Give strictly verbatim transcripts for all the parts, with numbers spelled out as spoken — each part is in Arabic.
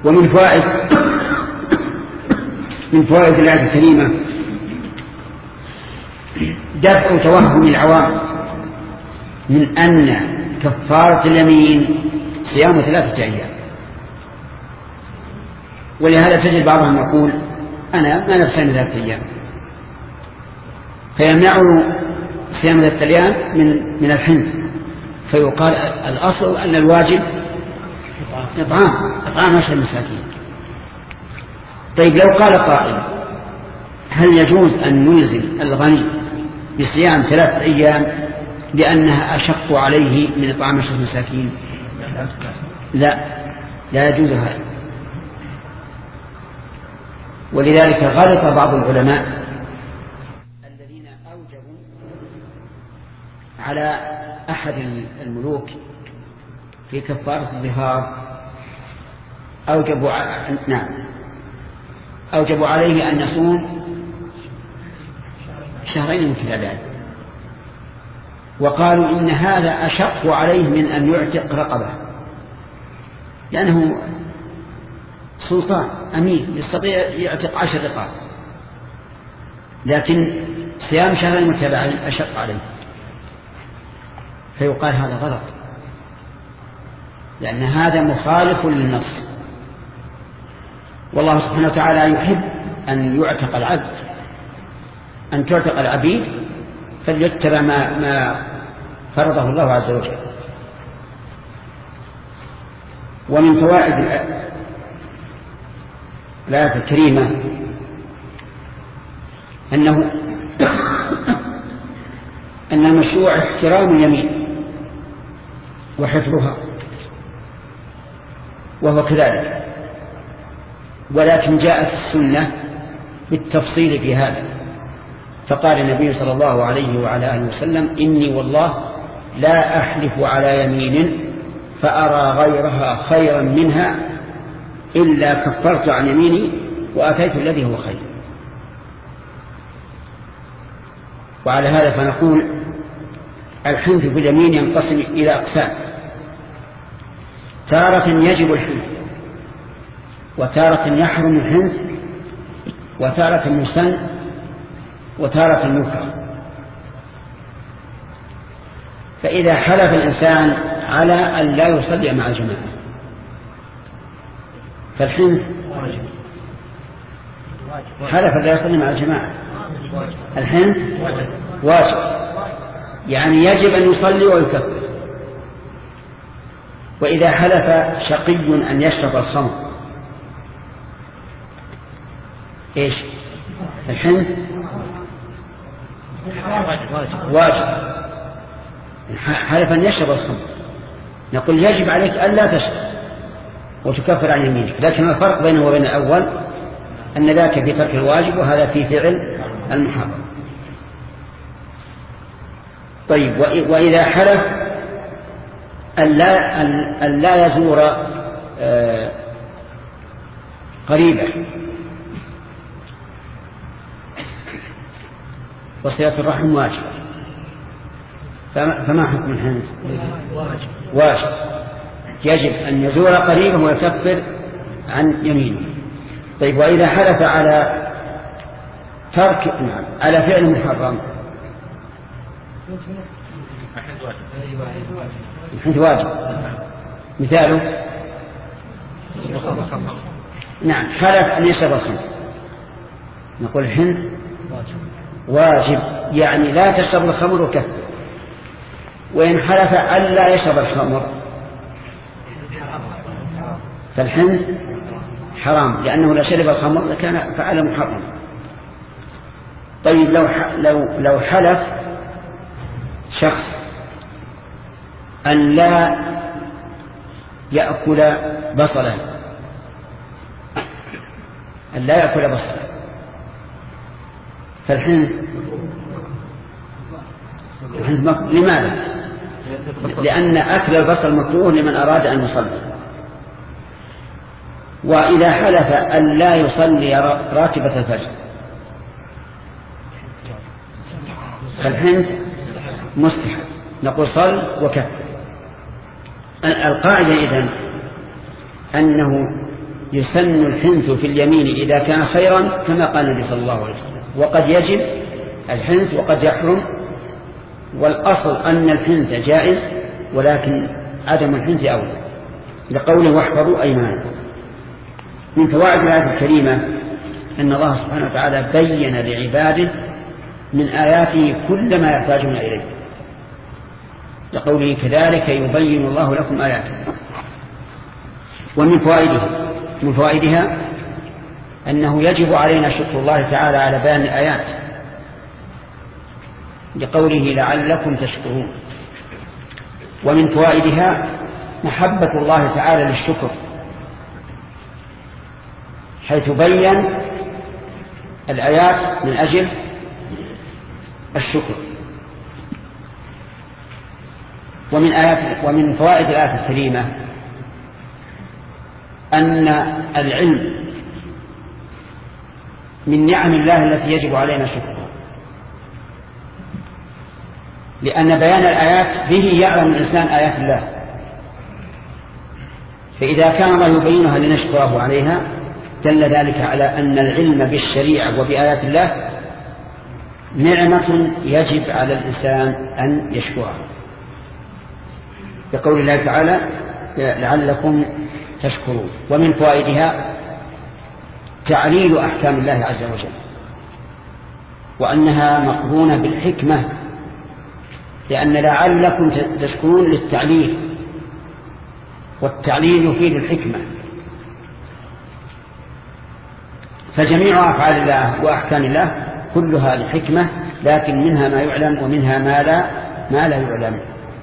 ومن فوائد من فوائد الآية الكريمة دفع توهم العوام من أن كفارة اليمين صيام ثلاثة أيام. ولهذا تجد بعضهم يقول أنا ما نفسي ثلاثة أيام، فيمنعه صيام ثلاثة أيام من من الحنث، فيقال الأصل أن الواجب إطعام إطعام عشرة مساكين. طيب لو قال قائل هل يجوز أن نلزم الغني بصيام ثلاثة أيام لأنها أشق عليه من إطعام عشرة مساكين؟ لا لا يجوز هذا. ولذلك غلط بعض العلماء الذين أوجبوا على أحد الملوك في كفارة الظهار أوجبوا نعم أوجبوا عليه أن يصوم شهرين متتابعين، وقالوا إن هذا أشق عليه من أن يعتق رقبة، لأنه سلطان أمير يستطيع يعتق عشر رقاب، لكن صيام شهرين متتابعين أشق عليه. فيقال هذا غلط، لأن هذا مخالف للنص، والله سبحانه وتعالى يحب أن يعتق العبد، أن تعتق العبيد، فليتبع ما, ما فرضه الله عز وجل. ومن فوائد الآية الكريمة أنه أن المشروع احترام اليمين وحفظها، وهو كذلك، ولكن جاءت السنة بالتفصيل في هذا، فقال النبي صلى الله عليه وعلى آله وسلم إني والله لا أحلف على يمين فأرى غيرها خيرا منها إلا كفرت عن يميني وأتيت الذي هو خير. وعلى هذا فنقول الحنث في اليمين ينقسم إلى أقسام: تارة يجب الحنث، وتارة يحرم الحنث، وتارة مسن، وتارة يكره. فإذا حلف الإنسان على أن لا يصلي مع الجماعة فالحنث حلف لا يصلي مع الجماعة، الحنث واجب، يعني يجب أن يصلي ويكفر. وإذا حلف شقي أن يشرب الخمر إيش؟ الحنث واجب، حلف أن يشرب الخمر، نقول يجب عليك ألا تشرب وتكفر عن يمينك، لكن الفرق بينه وبين الأول أن ذاك في ترك الواجب وهذا في فعل المحرم. طيب وإذا حلف أن لا يزور قريبه وصلة الرحم واجب، فما حكم الحنث؟ واجب، يجب أن يزور قريبه ويكفر عن يمينه. طيب وإذا حلف على ترك نعم على فعل محرم الحنث واجب. مثاله نعم حلف أن يشرب الخمر، نقول الحنث واجب، يعني لا تشرب الخمر وكفر. وإن حلف ألا يشرب الخمر فالحنث حرام، لأنه لا شرب الخمر لكان فعل محرم. طيب لو لو لو حلف شخص أن لا يأكل بصلا، أن لا يأكل بصلا فالحنث لماذا؟ لأن أكل البصل مكروه لمن أراد أن يصلي. وإذا حلف أن لا يصلي راتبة الفجر فالحنث مستحب، نقول صل وكفر. القاعدة إذن أنه يسن الحنث في اليمين إذا كان خيرا كما قال النبي صلى الله عليه وسلم، وقد يجب الحنث وقد يحرم، والأصل أن الحنث جائز ولكن عدم الحنث أولى، لقوله واحفظوا أيمانكم. من فوائد الآية الكريمة أن الله سبحانه وتعالى بين لعباده من آياته كل ما يحتاجون إليه، لقوله كذلك يبين الله لكم آياته. ومن فوائدها من فوائدها أنه يجب علينا شكر الله تعالى على بيان الآيات، لقوله لعلكم تشكرون. ومن فوائدها محبة الله تعالى للشكر، حيث بين الآيات من أجل الشكر. ومن آيات ومن فوائد الآية الكريمة أن العلم من نعم الله التي يجب علينا شكرها، لأن بيان الآيات به يعلم الإنسان آيات الله، فإذا كان الله يبينها لنشكره عليها دل ذلك على أن العلم بالشريعة وبآيات الله نعمة يجب على الإنسان أن يشكرها، يقول الله تعالى لعلكم تشكرون. ومن فوائدها تعليل أحكام الله عز وجل، وأنها مقرونة بالحكمة، لأن لعلكم تشكرون للتعليل، والتعليل يفيد الحكمة. فجميع أفعال الله وأحكام الله كلها لحكمة، لكن منها ما يعلم ومنها ما لا ما لا يعلم.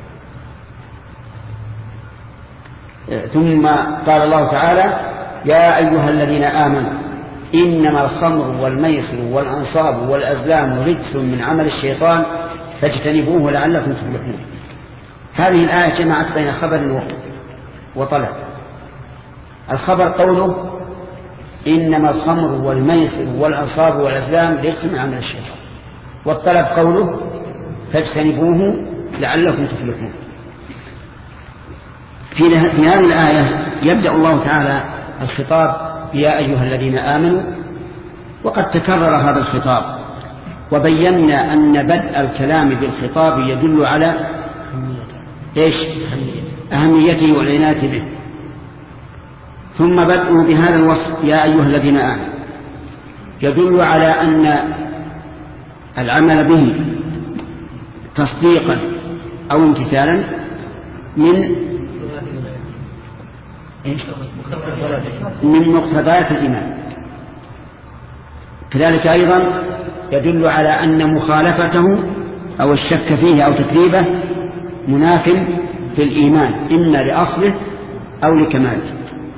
ثم قال الله تعالى يا أيها الذين آمنوا إنما الخمر والميسر والأنصاب والأزلام رجس من عمل الشيطان فاجتنبوه لعلكم تفلحون. هذه الآية جمعت بين خبر وطلب. الخبر قوله إنما الخمر والميسر والأنصاب والأزلام رجس من عمل الشيطان، والطلب قوله فاجتنبوه لعلكم تفلحون. في هذه الآية يبدأ الله تعالى الخطاب يا أيها الذين آمنوا، وقد تكرر هذا الخطاب، وبينا أن بدء الكلام بالخطاب يدل على إيش؟ أهميته والعناية به. ثم بدء بهذا الوصف يا أيها الذين آمنوا يدل على أن العمل به تصديقا أو امتثالا من من مقتضيات الإيمان. كذلك أيضا يدل على أن مخالفته أو الشك فيه أو تكذيبه مناف في الإيمان، إما لأصله أو لكماله.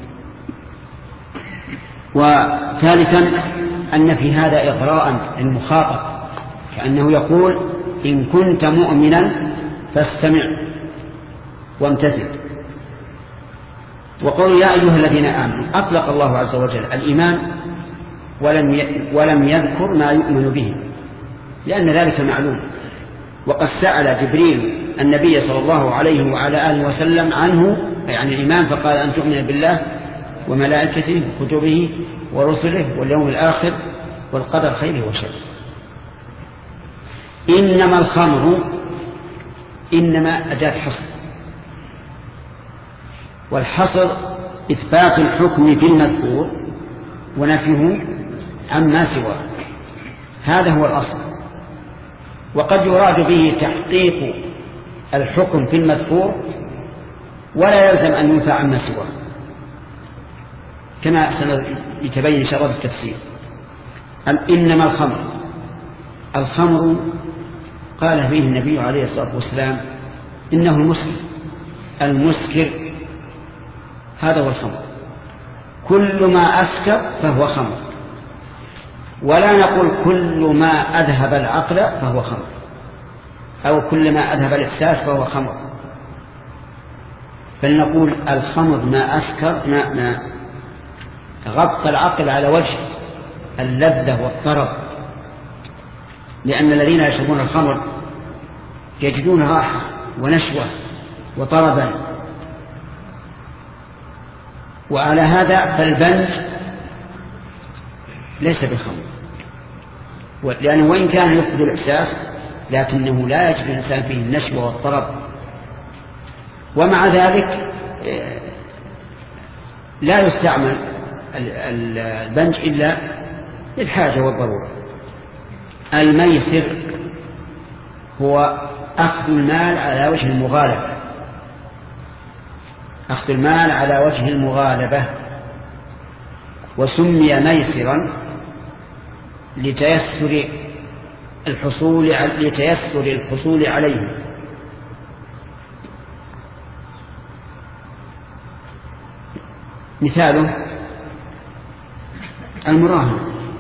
وثالثا أن في هذا إغراء للمخاطب، كأنه يقول إن كنت مؤمنا فاستمع وامتثل. وقول يا أيها الذين آمنوا أطلق الله عز وجل الإيمان ولم ولم يذكر ما يؤمن به، لأن ذلك معلوم. وقد سأل جبريل النبي صلى الله عليه وعلى آله وسلم عنه يعني الإيمان، فقال أن تؤمن بالله وملائكته وكتبه ورسله واليوم الآخر والقدر خيره وشره. إنما الخمر إنما أداة حصر، والحصر إثبات الحكم في المذكور ونفيه عما سواه، هذا هو الأصل. وقد يراد به تحقيق الحكم في المذكور ولا يلزم أن ينفى عما سواه، كما سنتبين إن شاء الله في التفسير. إنما الخمر الخمر قال فيه النبي عليه الصلاة والسلام إنه المسكر المسكر هذا هو الخمر، كل ما أسكر فهو خمر، ولا نقول كل ما أذهب العقل فهو خمر، أو كل ما أذهب الإحساس فهو خمر، بل نقول الخمر ما أسكر ما, ما غطى العقل على وجه اللذة والطرب، لأن الذين يشربون الخمر يجدون راحة ونشوة وطربا. وعلى هذا فالبنج ليس بخمر، لأنه وإن كان يفقد الإحساس لكنه لا يجد الإنسان فيه النشوة والطرب، ومع ذلك لا يستعمل البنج إلا للحاجة والضرورة. الميسر هو أخذ المال على وجه المغالبة، أخذ المال على وجه المغالبة، وسمي ميسرا لتيسر الحصول لتيسر الحصول عليه. مثاله المراهنة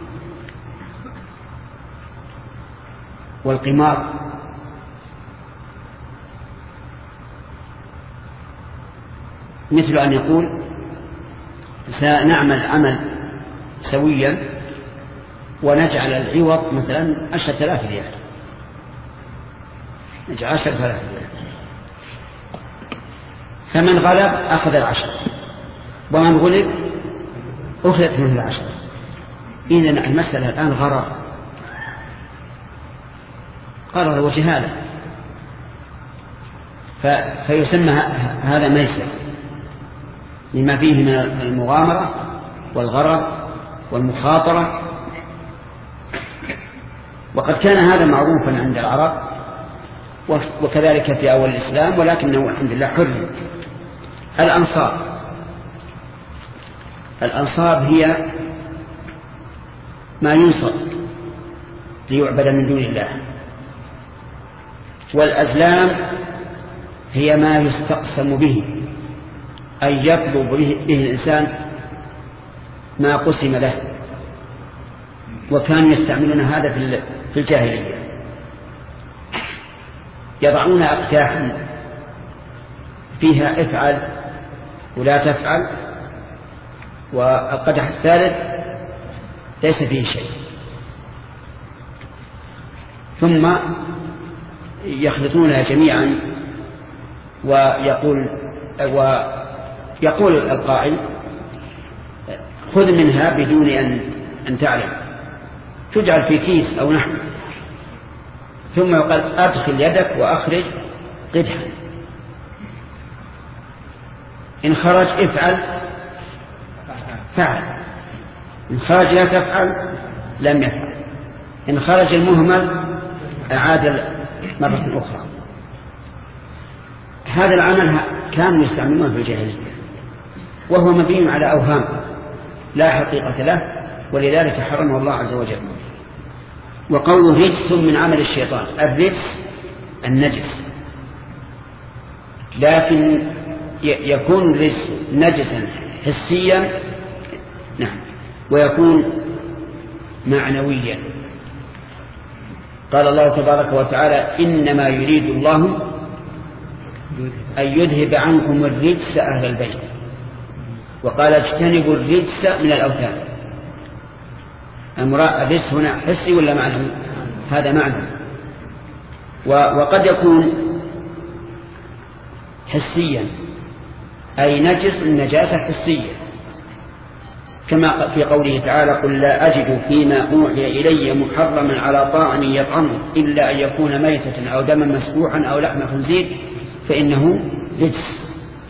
والقمار، مثل أن يقول سنعمل عمل سويا ونجعل العوض مثلا عشرة آلاف ريال، نجعل عشرة آلاف ريال، فمن غلب أخذ العشرة ومن غلب أخذت منه العشرة. إذن المسألة الآن غرر غرر وجهالة، فيسمى هذا ميسر لما فيه من المغامرة والغرر والمخاطرة. وقد كان هذا معروفا عند العرب وكذلك في أول الإسلام، ولكنه الحمد لله حرم. الأنصاب، الأنصاب هي ما ينصب ليعبد من دون الله، والأزلام هي ما يستقسم به، أي يطلب به الإنسان ما قسم له، وكانوا يستعملون هذا في الجاهلية، يضعون أقداحا فيها افعل ولا تفعل، والقدح الثالث ليس فيه شيء، ثم يخلطونها جميعا ويقول ويقول القائل خذ منها بدون أن أن تعلم، تجعل في كيس أو نحو، ثم يقال أدخل يدك وأخرج قدحا، إن خرج افعل فعل، إن خرج لا تفعل لم يفعل، إن خرج المهمل أعاد مرة أخرى. هذا العمل كانوا يستعملونه في الجاهلية، وهو مبني على أوهام لا حقيقة له، ولذلك حرمه الله عز وجل. وقوله رجس من عمل الشيطان، الرجس النجس، لكن يكون الرجس نجسا حسيا نعم، ويكون معنويا. قال الله تبارك وتعالى إنما يريد الله أن يذهب عنكم الرجس أهل البيت، وقال اجتنبوا الرجس من الأوثان. الرجس هنا حسي ولا معنوي؟ هذا معنى. وقد يكون حسيا أي نجس النجاسة حسية، كما في قوله تعالى قل لا أجد فيما أوحي إلي محرما على طاعم يطعمه إلا أن يكون ميتة أو دما مسفوحا أو لحم خنزير فإنه رجس.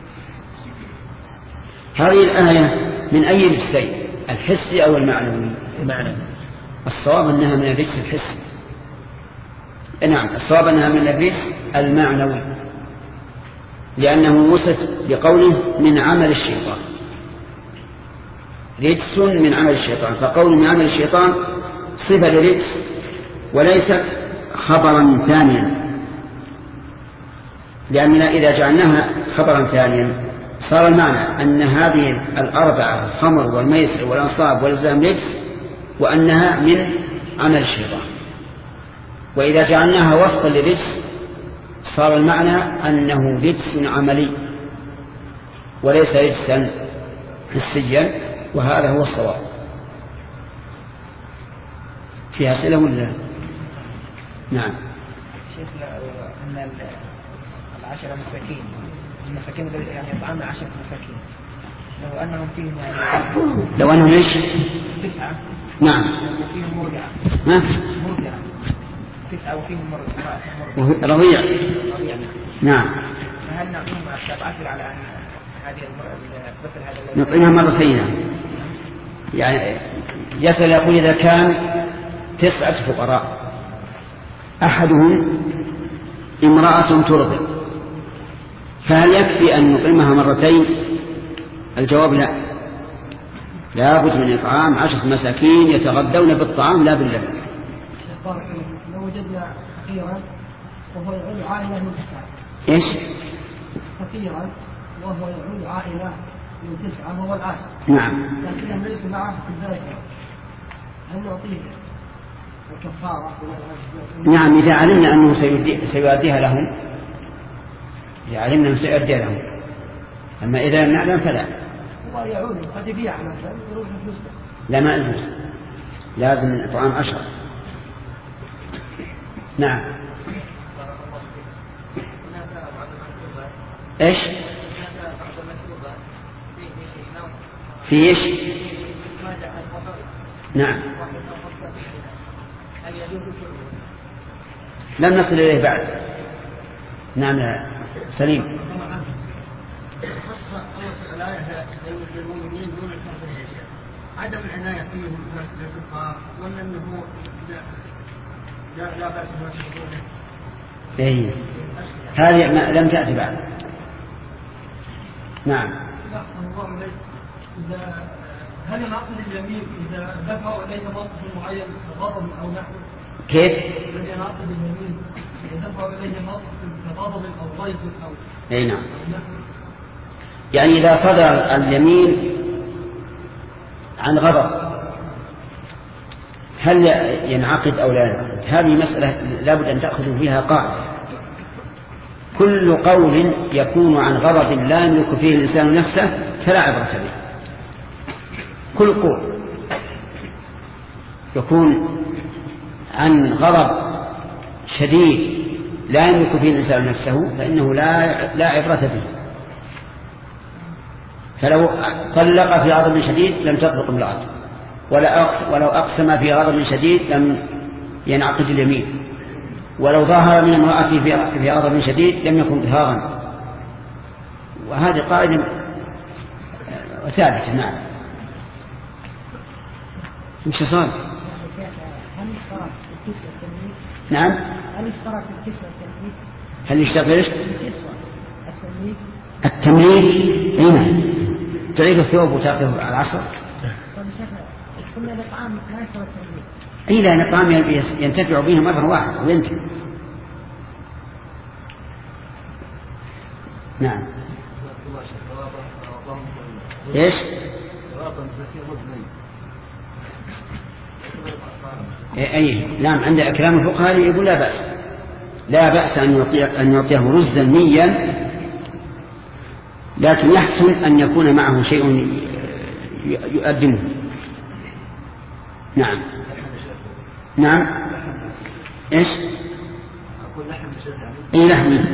هذه الآية من أي رجسين، الحسي أو المعنوي؟ المعنوي. الصواب أنها من الرجس الحسي. نعم، الصواب أنها من الرجس المعنوي، لأنه وصف بقوله من عمل الشيطان، رجس من عمل الشيطان، فقول من عمل الشيطان صفة لرجس وليست خبرا ثانيا، لأننا إذا جعلناها خبرا ثانيا صار المعنى أن هذه الأربعة الخمر والميسر والأنصاب والأزلام رجس، وأنها من عمل الشيطان. وإذا جعلناها وصفا لرجس صار المعنى أنه رجس عملي وليس رجسا حسيا، وهذا هو الصواب. في أسئلة ولا؟ نعم. شيخ أن العشرة مساكين، المساكين يعني يطعمنا عشرة مساكين، لو أنهم فيهم لو أنهم إيش؟ تسعة. نعم. وفيهم مرجعة. ها؟ مرجعة. تسعة وفيهم مرجعة. رضيع. نعم. فهل نعطيهم التبعثر على أن هذه الطفل هذا نطعمها مرتين. يعني يسأل يقول إذا كان تسعة فقراء أحدهم امرأة ترضع فهل يكفي أن نطعمها مرتين؟ الجواب لا، لا بد من إطعام عشرة مساكين يتغذون بالطعام لا باللبن. لو وجدنا فقيرا وهو يعود عائلة من تسعة. إيش؟ فقيرا وهو يعود عائلة من تسعة وهو العاشر. نعم. لكنهم ليسوا معه في الدرجة. هل نعطيه الكفارة؟ نعم إذا علمنا أنه سيؤديها لهم، إذا علمنا أنه سيؤديها لهم. أما إذا لم نعلم فلا. هو يعود قد يبيع مثلا يروح فلوس. لا ما يجوز، لازم من إطعام عشرة. نعم. إيش؟ في إيش؟ نعم. لم نصل إليه بعد. نعم يا سليم. عدم العناية فيهم بالكفار ولا أنه لا لا بأس بها. إيه هذه لم تأتي بعد. نعم. إذا هل ينعقد اليمين إذا دفعوا إليه موقف معين غضب أو نحو؟ كيف؟ الذي ينعقد اليمين إذا دفعوا إليه موقف غضب أو ضيق أو. أي نعم. يعني إذا صدر اليمين عن غضب هل ينعقد أو لا ينعقد؟ هذه مسألة لابد أن تأخذوا فيها قاعدة. كل قول يكون عن غضب لا يملك فيه الإنسان نفسه فلا عبرة به. كل قول يكون عن غضب شديد لا يملك فيه الإنسان نفسه فإنه لا لا عبرة به. فلو طلق في غضب شديد لم تطلق امرأته، ولو أقسم في غضب شديد لم ينعقد اليمين، ولو ظاهر من امرأته في غضب شديد لم يكن إظهارا. وهذه قاعدة ثابتة. نعم. مش صار؟ نعم. هل اشترك في الكسوة التمليك؟ هل يشترك في التمليك؟ نعم. تعيد الثوب وتأخذه على العصر. قلنا الإطعام لا يشترك التمليك. إيه لا الإطعام ينتفع به مرة واحدة وينتهي. نعم. إيش؟ أي نعم. عند أكرام الفقهاء يقول لا بأس، لا بأس أن يعطيه أن يعطيه رزا نيا، لكن يحسن أن يكون معه شيء يؤدمه. نعم. نعم. إيش؟ أقول لحم بشرع. إيه لحم. اللبن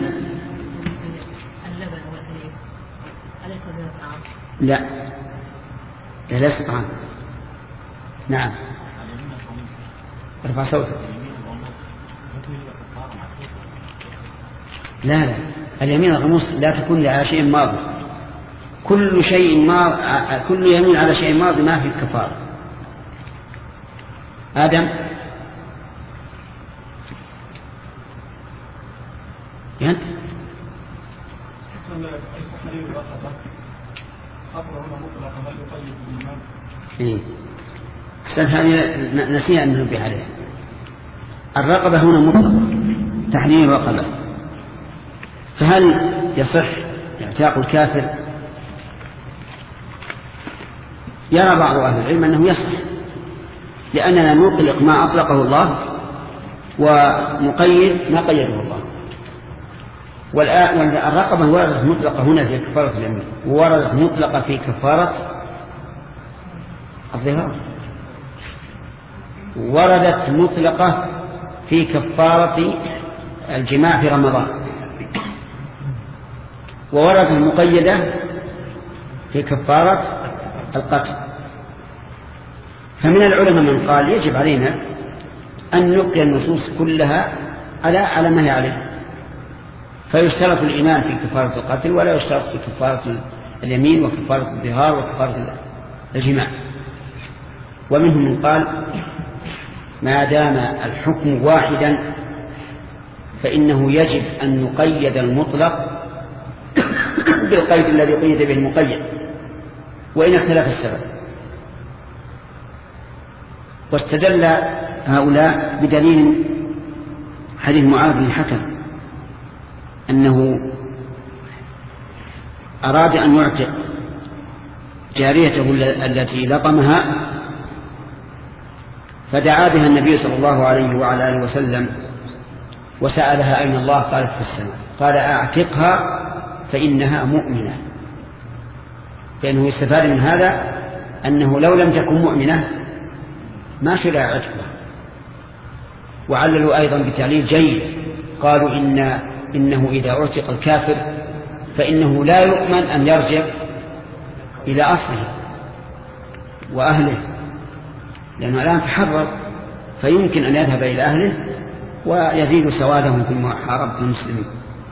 والحليب أليس من الطعام؟ لا لا ليس طعام. نعم. ارفع صوتك. لا لا اليمين الغموس لا تكون على شيء ماضي. كل شيء ماضي، كل يمين على شيء ماضي ما في كفارة. آدم أنت إيه أحسن. هذه نسيها أن ننبه عليها. الرقبة هنا مطلقة تحرير الرقبة، فهل يصح اعتاق الكافر؟ يرى بعض أهل العلم أنه يصح، لأننا نطلق ما أطلقه الله ونقيد ما قيده الله. والرقبة وردت مطلقة هنا في كفارة اليمين، ووردت مطلقة في كفارة الظهار، وردت مطلقة في كفارة الجماع في رمضان، ووردت المقيدة في كفارة القتل. فمن العلماء من قال يجب علينا أن نبقي النصوص كلها على على ما هي عليه، فيشترط الإيمان في كفارة القتل ولا يشترط في كفارة اليمين وكفارة الظهار وكفارة الجماع. ومنهم من قال ما دام الحكم واحدا فإنه يجب أن نقيد المطلق بالقيد الذي قيد به المقيد وإن اختلف السبب. واستدل هؤلاء بدليل حديث معاذ بن الحكم أنه أراد أن يعتق جاريته التي لطمها فدعا بها النبي صلى الله عليه وعلى آله وسلم وسألها أين الله؟ قالت في السماء. قال أعتقها فإنها مؤمنة، لأنه يستفاد من هذا أنه لو لم تكن مؤمنة ما شرع عتقها. وعللوا أيضا بتعليل جيد، قالوا إن إنه إذا اعتق الكافر فإنه لا يؤمن أن يرجع إلى أصله وأهله، لأنه الآن تحرر فيمكن أن يذهب إلى أهله ويزيد سوادهم في محاربة المسلمين.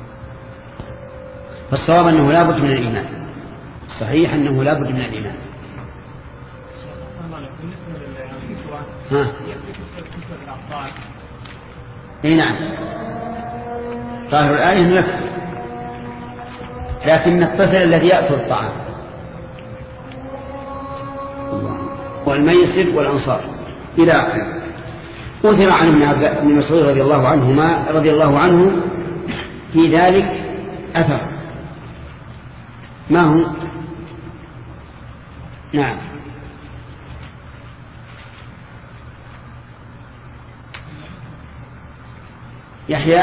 فالصواب أنه لا بد من الإيمان، صحيح أنه لا بد من الإيمان. ها اي نعم، ظاهر الآية أنه يكفي، لكن الطفل الذي يأكل الطعام والميسر والأنصار إلى آخره. أثر عن ابن مسعود رضي الله عنهما رضي الله عنه في ذلك أثر. ما هو؟ نعم يحيى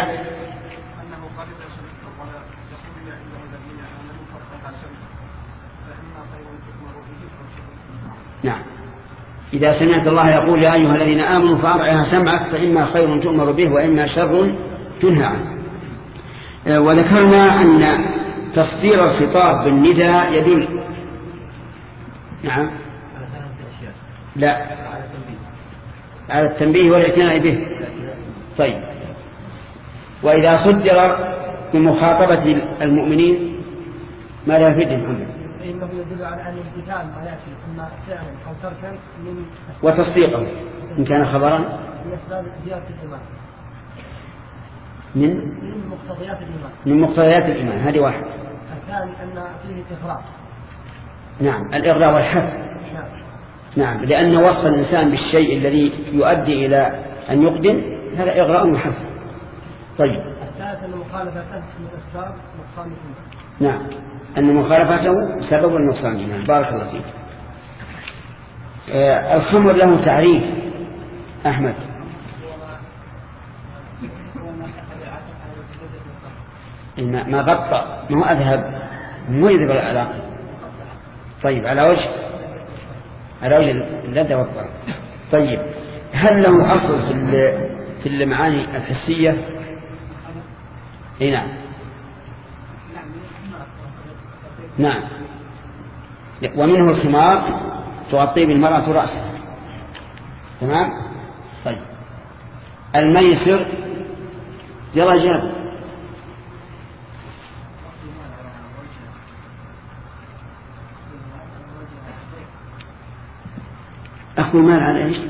نعم إذا سمعت الله يقول يا أيها الذين آمنوا فأرعها سمعك فإما خير تؤمر به وإما شر تنهى عنه. وذكرنا أن تصدير الخطاب بالنداء يدل نعم لا على التنبيه والاعتناء به. طيب، وإذا صدر بمخاطبة المؤمنين ما لا يفيدهم عنه؟ إنه يدل على أن الامتثال ما يأتي إما فعلا أو تركا من وتصديقه إن كان خبرا من أسباب زيادة الإيمان، من من مقتضيات الإيمان من مقتضيات الإيمان. هذه واحد. الثاني أن فيه إغراء. نعم الإغراء والحث. نعم. نعم لأن وصف الإنسان بالشيء الذي يؤدي إلى أن يقدم هذا إغراء وحث. طيب، الثالث أن مخالفته من أسباب نقصان الإيمان. نعم أن مخالفته سبب النقصان الإيمان. بارك الله فيك. آه الخمر له تعريف أحمد. ما ما غطى ما هو أذهب مو يذهب العلاقة. طيب على وجه على وجه اللذة والطعم. طيب هل له أصل في في المعاني الحسية؟ اي نعم نعم ومنه الخمار تغطيه بالمرأة رأسها. تمام. طيب الميسر درجات. أخذ المال على إيش؟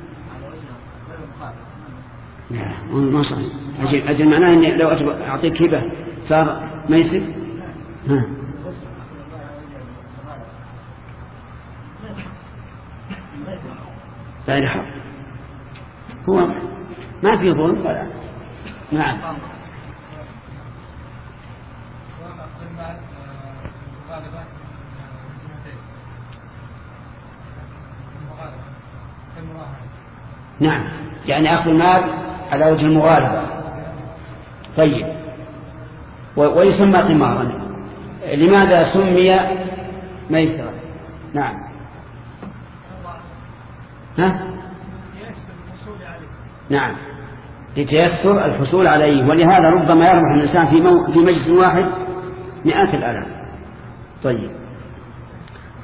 لا ما صحيح. أجل, أجل معناه إني لو أعطيك هبة صار ميسر. ها لا يحق. هو ما في ظلم ولا. نعم نعم يعني أخذ المال على وجه المغالبة. طيب ويسمى قمارا. لماذا سمي ميسرا؟ نعم ها؟ نعم لتيسر الحصول عليه، ولهذا ربما يربح الإنسان في, مو... في مجلس واحد مئات الآلاف. طيب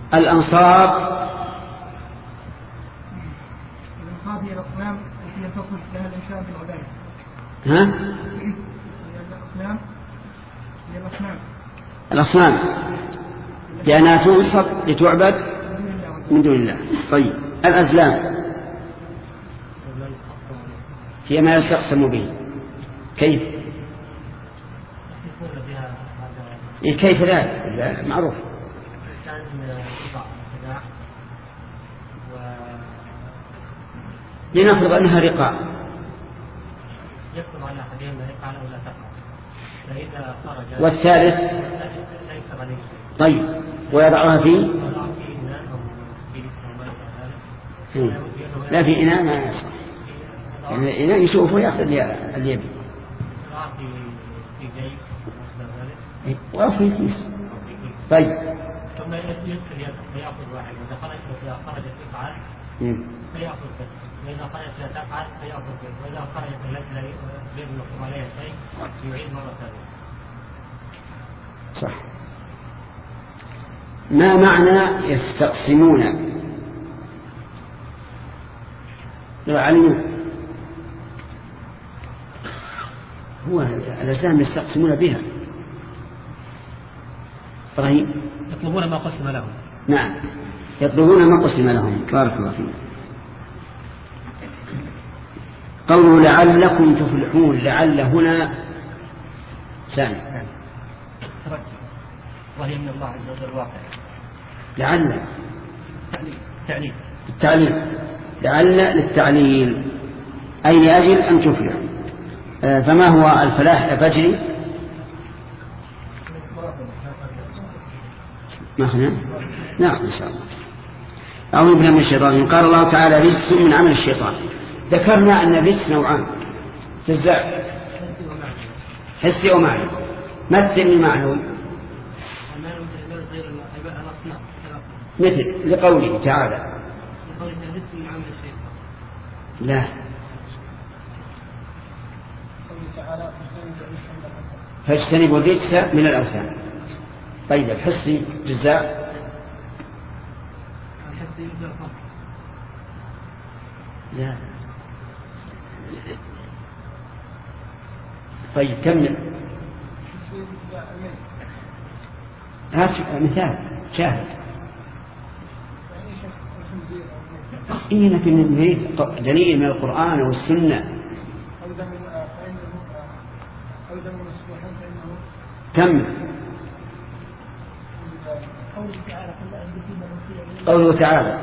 الأنصاب الأنصاب هي الأصنام التي يتصف لها الإنسان بالعبادة. ها؟ الأصنام هي الأصنام الأصنام لأنها تنصب لتعبد من دون الله. طيب الأزلام هي ما يستقسم به. كيف؟ كيف ذلك؟ معروف. لنفرض أنها رقاء يكتب على أحدهم رقاء أو لا تقع، فإذا خرج والثالث طيب ويضعها في لا في إناء ما يصح، يعني الإناء يشوفه يأخذ اللي يبي وفي كيس. طيب ثم يدخل فيأخذ واحد، إذا خرجت خرجت تفعل فيأخذ به، وإذا خرجت لا تفعل فيأخذ به، وإذا خرجت لا غير مكتوب عليها شيء يعيد مرة ثانية. صح. ما معنى يستقسمون؟ لو علموا هو الأزلام يستقسمون بها. إبراهيم يطلبون ما قسم لهم. نعم يطلبون ما قسم لهم. بارك الله فيك. قوله لعلكم تفلحون، لعل هنا ثاني وهي من الله عز وجل واقع. لعل تعليل التعليل لعل للتعليل أي لأجل أن تفلحوا. آه فما هو الفلاح الفجري؟ ما أخذنا؟ نأخذ إن شاء الله. أعوذ بالله من الشيطان. قال الله تعالى رجس من عمل الشيطان. ذكرنا أن الرجس نوعان تزاع حسي ومعنوي. مثل المعنوي مثل لقوله تعالى لا فاجتنبوا الرجس من الأوثان. طيب الحسي جزاء لا. طيب كمل. هات مثال شاهد. إيه لكن نريد دليل من القرآن والسنة. كمل. قوله تعالى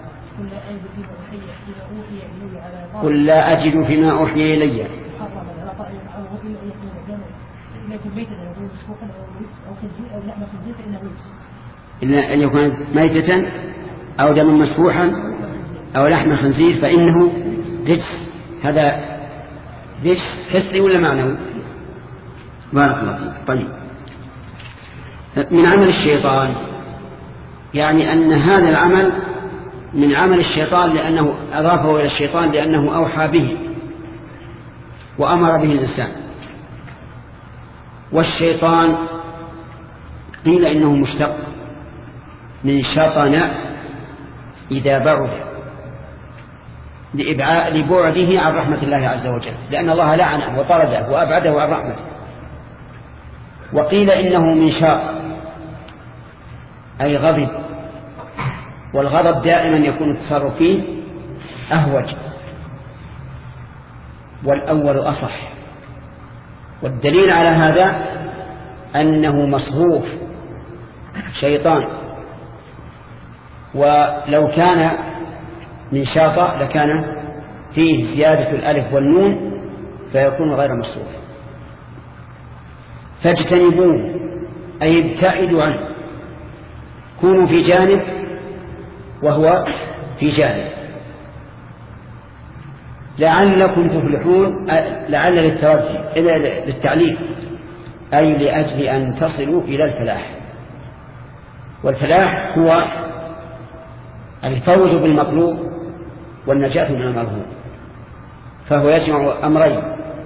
قل لا أجد فيما أوحي إلي إلا أن يكون ميتة أو دم مسفوحا أو لحم خنزير فإنه رجس. هذا رجس حسي ولا معنوي؟ بارك الله فيك. طيب من عمل الشيطان يعني أن هذا العمل من عمل الشيطان لأنه أضافه إلى الشيطان لأنه أوحى به وأمر به الإنسان. والشيطان قيل إنه مشتق من شطن إذا بعد لبعده عن رحمة الله عز وجل، لأن الله لعنه وطرده وأبعده عن رحمته. وقيل إنه من شاط أي غضب، والغضب دائما يكون التصرف فيه أهوج، والأول أصح. والدليل على هذا أنه مصروف شيطان، ولو كان من شاطئ لكان فيه زيادة الألف والنون فيكون غير مصروف. فاجتنبوه أي ابتعدوا عنه، كونوا في جانب وهو في جانب. لعلكم تفلحون لعل للترجي إلى للتعليل أي لأجل أن تصلوا إلى الفلاح. والفلاح هو الفوز بالمطلوب والنجاة من المرهوب، فهو يجمع أمرين: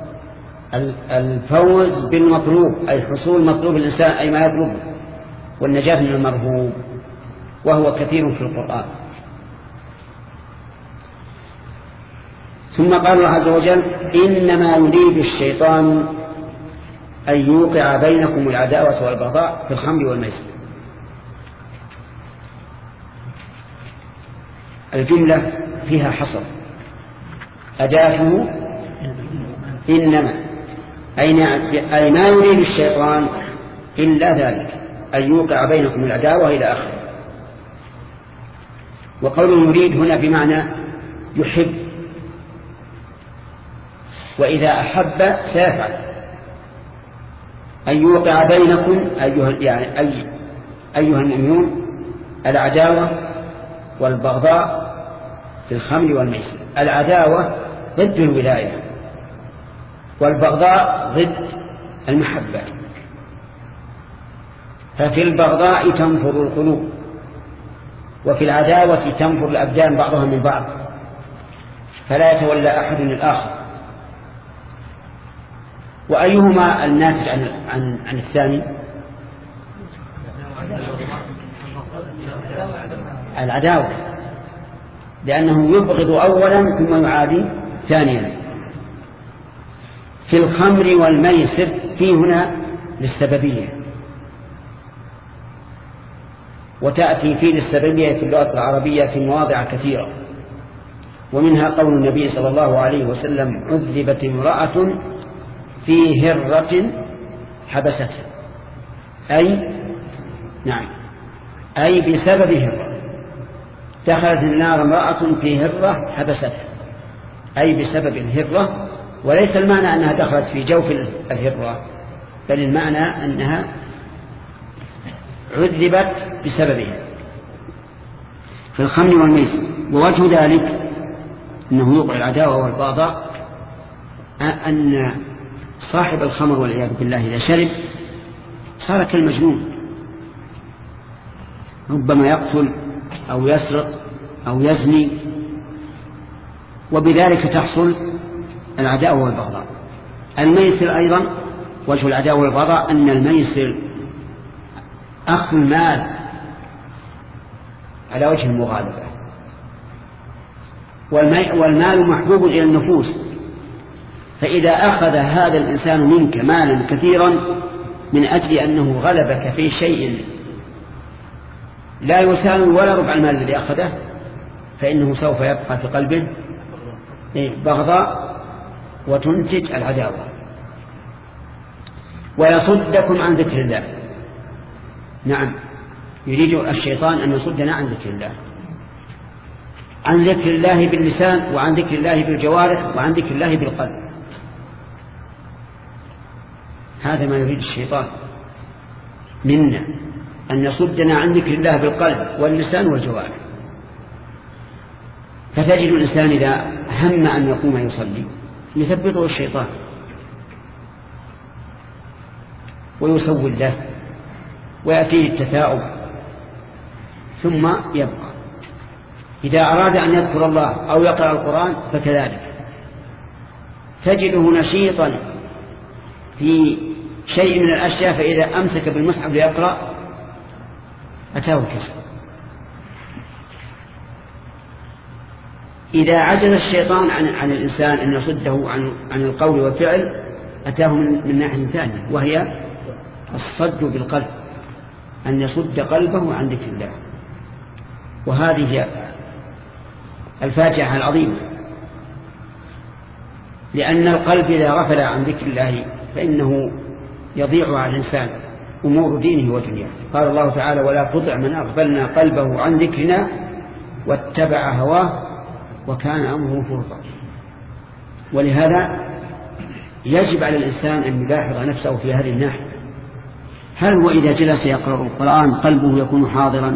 الفوز بالمطلوب أي حصول مطلوب الإنسان أي ما يطلبه، والنجاة من المرهوب. وهو كثير في القرآن. ثم قال الله عز وجل إنما يريد الشيطان أن يوقع بينكم العداوة والبغضاء في الخمر والميسر. الجملة فيها حصر، أداته إنما أي ما يريد الشيطان إلا ذلك أن يوقع بينكم العداوة إلى آخره. وقول يريد هنا بمعنى يحب، وإذا أحب سيفعل أن يوقع بينكم أيها, يعني أي أيها المؤمنون العداوة والبغضاء في الخمر والميسر. العداوة ضد الولاية، والبغضاء ضد المحبة. ففي البغضاء تنفر القلوب، وفي العداوة تنفر الأبدان بعضها من بعض، فلا يتولى أحد الآخر. وأيهما الناتج عن, عن, عن الثاني؟ العداوة، لأنه يبغض أولا ثم يعادي ثانيا. في الخمر والميسر في هنا للسببية، وتأتي في للسببية في اللغة العربية في مواضع كثيرة، ومنها قول النبي صلى الله عليه وسلم عذبت امرأة في هرة حبستها، أي نعم أي بسبب هرة. دخلت النار امرأة في هرة حبستها، أي بسبب الهرة، وليس المعنى أنها دخلت في جوف الهرة، بل المعنى أنها عذبت بسببها في الخمر والميسر. ووجه ذلك أنه يوقع العداوة والبغضاء أن صاحب الخمر والعياذ بالله إذا شرب صار كالمجنون، ربما يقتل أو يسرق أو يزني، وبذلك تحصل العداوة والبغضاء. الميسر أيضا وجه العداوة والبغضاء أن الميسر أخذ المال على وجه المغالبة، والمال محبوب إلى النفوس، فإذا أخذ هذا الإنسان منك مالا كثيرا من أجل أنه غلبك في شيء لا يساوي ولا ربع المال الذي أخذه، فإنه سوف يبقى في قلبه بغضاء وتنتج العداوة. ويصدكم عن ذكر الله. نعم، يريد الشيطان أن يصدنا عن ذكر الله، عن ذكر الله باللسان، وعن ذكر الله بالجوارح، وعن ذكر الله بالقلب. هذا ما يريد الشيطان منا، أن يصدنا عن ذكر الله بالقلب واللسان والجوارح. فتجد الإنسان إذا هم أن يقوم يصلي يثبطه الشيطان ويسول له ويأتيه التثاؤب ثم يبقى. إذا أراد أن يذكر الله أو يقرأ القرآن فكذلك تجده نشيطا في شيء من الأشياء، فإذا أمسك بالمصحف ليقرأ أتاه الكسل. إذا عجز الشيطان عن, عن الإنسان أن يصده عن, عن القول والفعل أتاه من, من ناحية ثانية، وهي الصد بالقلب، أن يصد قلبه عن ذكر الله. وهذه هي الفاجعة العظيمة، لأن القلب إذا غفل عن ذكر الله فإنه يضيع على الإنسان أمور دينه ودنياه. قال الله تعالى ولا تطع من أغفلنا قلبه عن ذكرنا واتبع هواه وكان أمره فرطا. ولهذا يجب على الإنسان أن يلاحظ نفسه في هذه الناحية. هل وإذا جلس يقرأ القرآن قلبه يكون حاضرا؟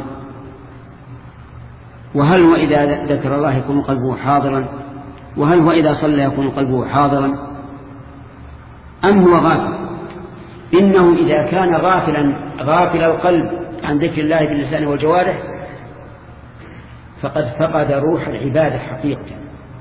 وهل وإذا ذكر الله يكون قلبه حاضرا؟ وهل وإذا صلى يكون قلبه حاضرا؟ أم هو غافل؟ إنه إذا كان غافلا غافل القلب عن ذكر الله باللسان والجوارح فقد فقد روح العبادة حقيقة.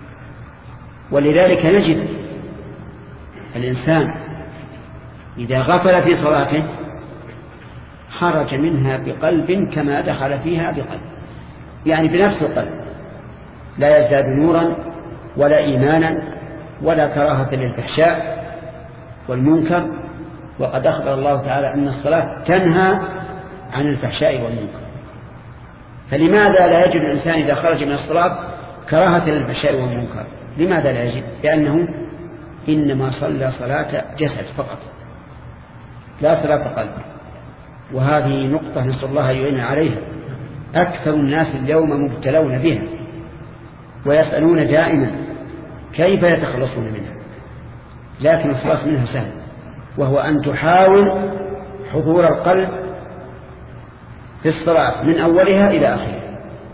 ولذلك نجد الإنسان إذا غفل في صلاته خرج منها بقلب كما دخل فيها بقلب، يعني بنفس القلب، لا يزداد نورا ولا إيمانا ولا كراهة للفحشاء والمنكر. وقد أخبر الله تعالى أن الصلاة تنهى عن الفحشاء والمنكر، فلماذا لا يجد الإنسان إذا خرج من الصلاة كراهة للفحشاء والمنكر؟ لماذا لا يجد؟ لأنه إنما صلى صلاة جسد فقط لا صلاة قلب. وهذه نقطة نسأل الله يعين عليها. أكثر الناس اليوم مبتلون بها ويسألون دائما كيف يتخلصون منها، لكن الخلاص منها سهل، وهو أن تحاول حضور القلب في الصلاة من أولها إلى آخرها.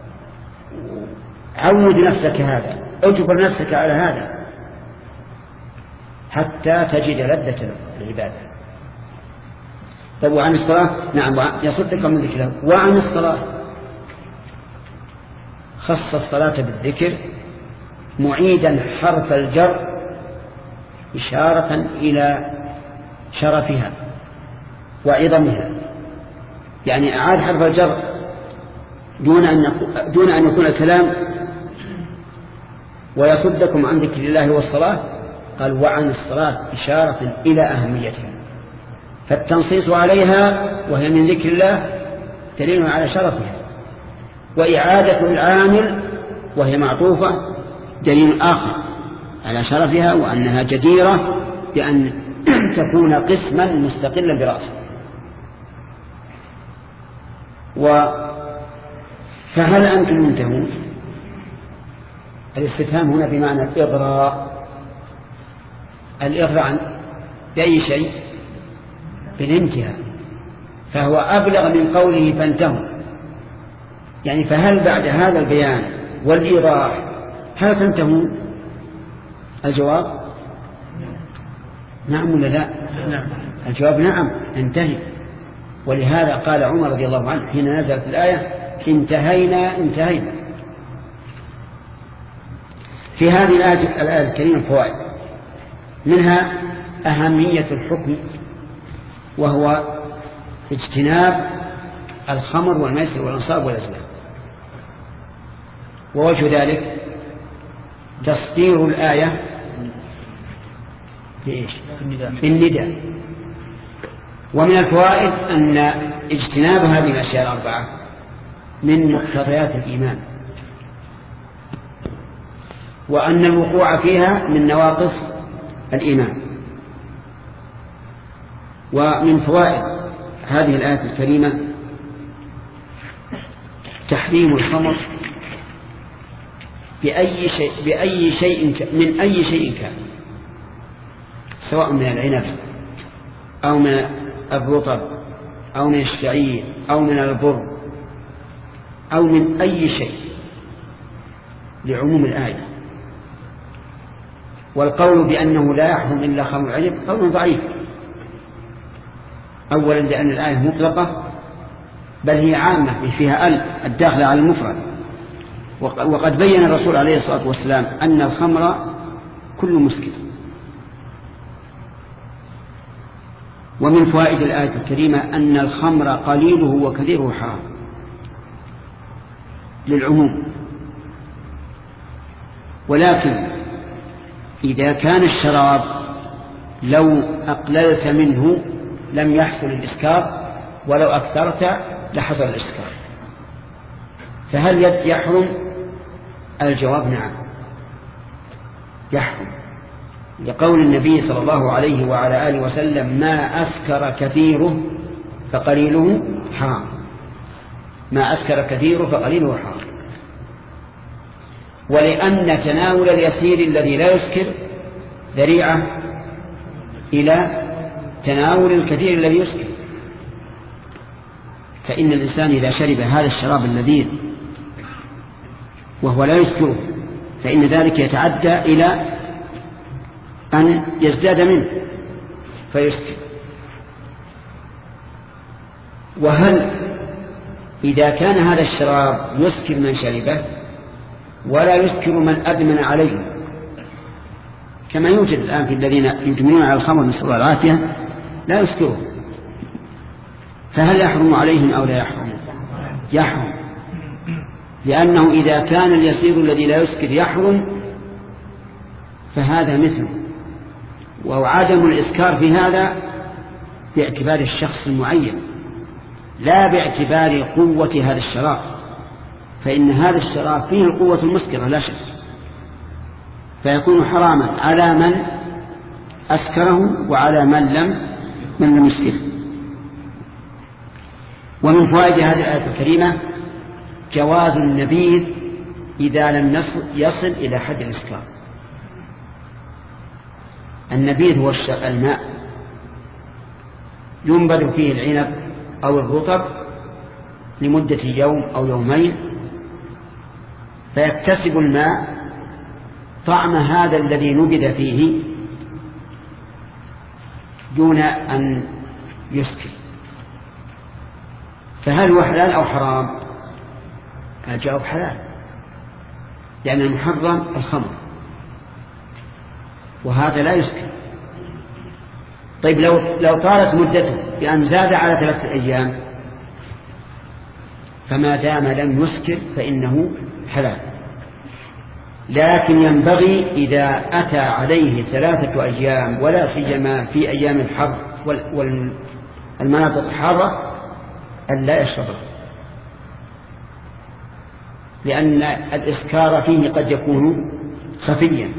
عود نفسك هذا، اجبر نفسك على هذا حتى تجد لذة العبادة. طيب وعن الصلاة؟ نعم يصدق من ذكره. وعن الصلاة خص الصلاة بالذكر معيدا حرف الجر إشارة إلى شرفها وعظمها، يعني أعاد حرف الجر دون أن دون أن يكون الكلام ويصدكم عن ذكر الله والصلاة، قال وعن الصلاة إشارة إلى أهميتها، فالتنصيص عليها وهي من ذكر الله دليل على شرفها، وإعادة العامل وهي معطوفة دليل آخر على شرفها وأنها جديرة بأن تكون قسما مستقلا برأسه. فهل أنتم منتهون؟ الاستفهام هنا بمعنى الإغراء. الإغراء بأي شيء؟ بالانتهاء، فهو أبلغ من قوله فانتهوا، يعني فهل بعد هذا البيان والإيضاح هل تنتهون؟ الجواب نعم ولا لا؟ الجواب نعم انتهي. ولهذا قال عمر رضي الله عنه حين نزلت الآية انتهينا انتهينا. في هذه الآية, الآية الكريمة فوائد، منها أهمية الحكم وهو اجتناب الخمر والميسر والأنصاب والأزلام، ووجه ذلك تصدير الآية بالنداء. ومن الفوائد أن اجتناب هذه الأشياء الأربعة من مقتضيات الإيمان، وأن الوقوع فيها من نواقص الإيمان. ومن فوائد هذه الآية الكريمة تحريم الخمر بأي شيء بأي شيء من أي شيء كان، سواء من العنب أو من الرطب أو من الشعير أو من البر أو من أي شيء، لعموم الآية. والقول بأنه لا يحرم إلا خمر العنب قول ضعيف، أولا لأن الآية مطلقة بل هي عامة فيها ال الداخلة على المفرد، وقد بين الرسول عليه الصلاة والسلام أن الخمر كل مسكر. ومن فوائد الآية الكريمة أن الخمر قليله وكثيره حرام للعموم، ولكن إذا كان الشراب لو أقللت منه لم يحصل الإسكار، ولو أكثرت لحصل الإسكار، فهل يحرم؟ الجواب نعم يحرم، لقول النبي صلى الله عليه وعلى آله وسلم ما أسكر كثيره فقليله حرام، ما أسكر كثيره فقليله حرام. ولأن تناول اليسير الذي لا يسكر ذريعة إلى تناول الكثير الذي يسكر، فإن الإنسان إذا شرب هذا الشراب اللذيذ وهو لا يسكره فإن ذلك يتعدى إلى أن يزداد منه فيسكر. وهل إذا كان هذا الشراب يسكر من شربه ولا يسكر من أدمن عليه، كما يوجد الآن في الذين يدمنون على الخمر نسأل الله العافية لا يسكره، فهل يحرم عليهم أو لا يحرم؟ يحرم، لأنه إذا كان اليسير الذي لا يسكر يحرم فهذا مثله. وعدم الإسكار في هذا باعتبار الشخص المعين لا باعتبار قوة هذا الشراب، فإن هذا الشراب فيه القوة المسكرة لا شك، فيكون حراما على من أسكره وعلى من لم من لم يسكره. ومن فوائد هذه الآية الكريمة جواز النبيذ إذا لم يصل إلى حد الإسكار. النبيذ هو الماء ينبذ فيه العنب أو الرطب لمدة يوم أو يومين فيكتسب الماء طعم هذا الذي نبذ فيه دون أن يسكر. فهل هو حلال أو حرام؟ الجواب حلال، لأن المحرم الخمر وهذا لا يسكر. طيب لو لو طالت مدته بأن زاد على ثلاثة أيام فما دام لم يسكر فإنه حلال، لكن ينبغي إذا أتى عليه ثلاثة أيام ولا سيما في أيام الحر والمناطق الحارة أن لا يشربه، لأن الإسكار فيه قد يكون خفيا.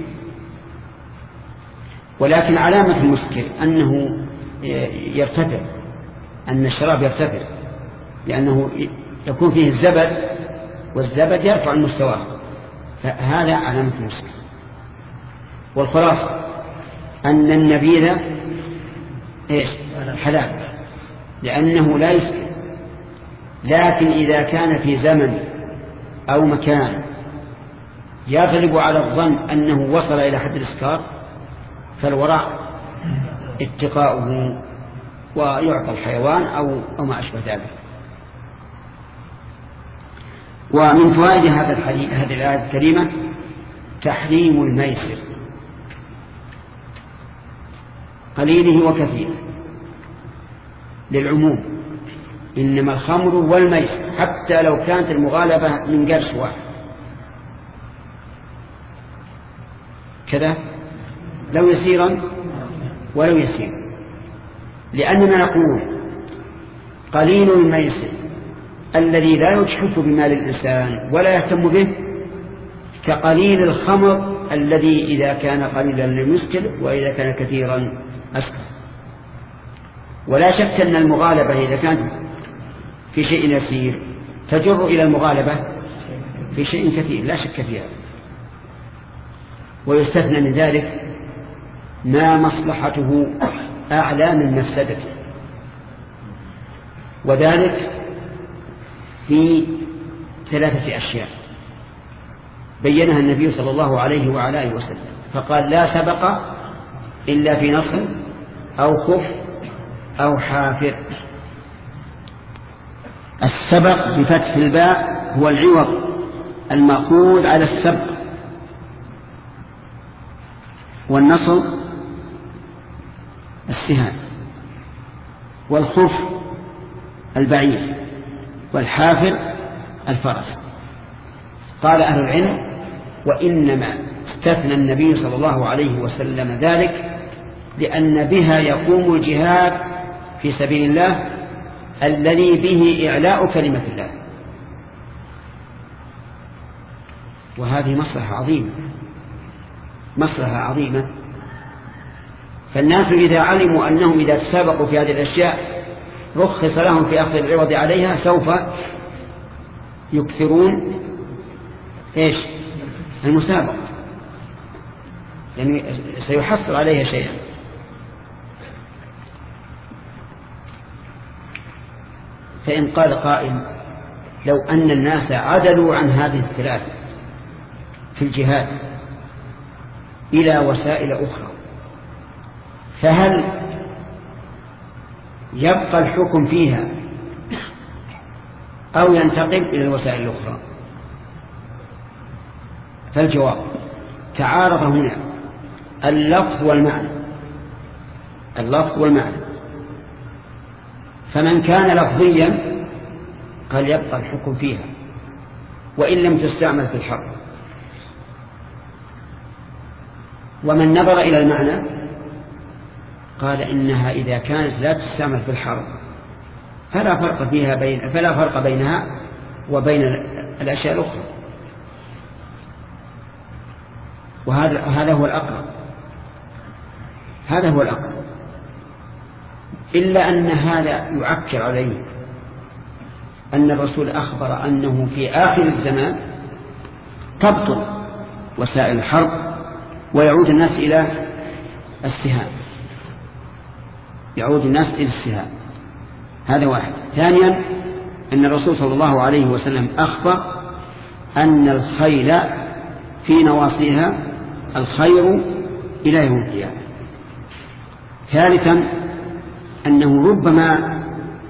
ولكن علامة المسكر أنه يرتفع، أن الشراب يرتفع، لأنه يكون فيه الزبد والزبد يرفع المستوى، فهذا علامة المسكر. والخلاصة أن النبيذ إيش؟ حلال لأنه لا يسكر، لكن إذا كان في زمن أو مكان يغلب على الظن أنه وصل إلى حد الإسكار فالورع اتقاؤه ويعطى الحيوان أو, أو ما أشبه ذلك. ومن فوائد هذا الحديث هذه الآية الكريمة تحريم الميسر قليله وكثيره للعموم، إنما الخمر والميسر حتى لو كانت المغالبة من قرش واحد كذا لو يسيرا ولو يسيرا، لأننا نقول قليل الميسر الذي لا يجحف بمال الإنسان ولا يهتم به كقليل الخمر الذي إذا كان قليلا لم يسكر وإذا كان كثيرا أسكر. ولا شك أن المغالبة إذا كانت في شيء يسير تجر إلى المغالبة في شيء كثير لا شك فيها. ويستثنى من ذلك ما مصلحته أعلى من مفسدته، وذلك في ثلاثة أشياء بينها النبي صلى الله عليه وعلى آله وسلم، فقال لا سبق إلا في نصر أو خف أو حافر. السبق بفتح الباء هو العوض المأخوذ على السبق، والنصر السهام، والخف البعير، والحافر الفرس. قال أهل العلم وإنما استثنى النبي صلى الله عليه وسلم ذلك لأن بها يقوم الجهاد في سبيل الله الذي به إعلاء كلمة الله، وهذه مصلحة عظيمة مصلحة عظيمة. فالناس إذا علموا أنهم إذا تسابقوا في هذه الأشياء رخص لهم في أخذ العوض عليها سوف يكثرون إيش المسابقة، يعني سيحصل عليها شيئا. فإن قال قائل لو أن الناس عدلوا عن هذه الثلاثة في الجهاد إلى وسائل أخرى فهل يبقى الحكم فيها أو ينتقل إلى الوسائل الأخرى؟ فالجواب تعارض هنا اللفظ والمعنى اللفظ والمعنى فمن كان لفظيا قال يبقى الحكم فيها وإن لم تستعمل في الحرب. ومن نظر إلى المعنى قال إنها إذا كانت لا تستعمل في الحرب فلا فرق فيها بين فلا فرق بينها وبين الأشياء الأخرى. وهذا هذا هو الأقرب هذا هو الأقرب إلا أن هذا يعكر عليه أن الرسول أخبر أنه في آخر الزمان تبطل وسائل الحرب ويعود الناس إلى السهام يعود الناس إلى السهام. هذا واحد. ثانيا أن الرسول صلى الله عليه وسلم أخبر أن الخيل في نواصيها الخير إلى يوم القيامة. ثالثا أنه ربما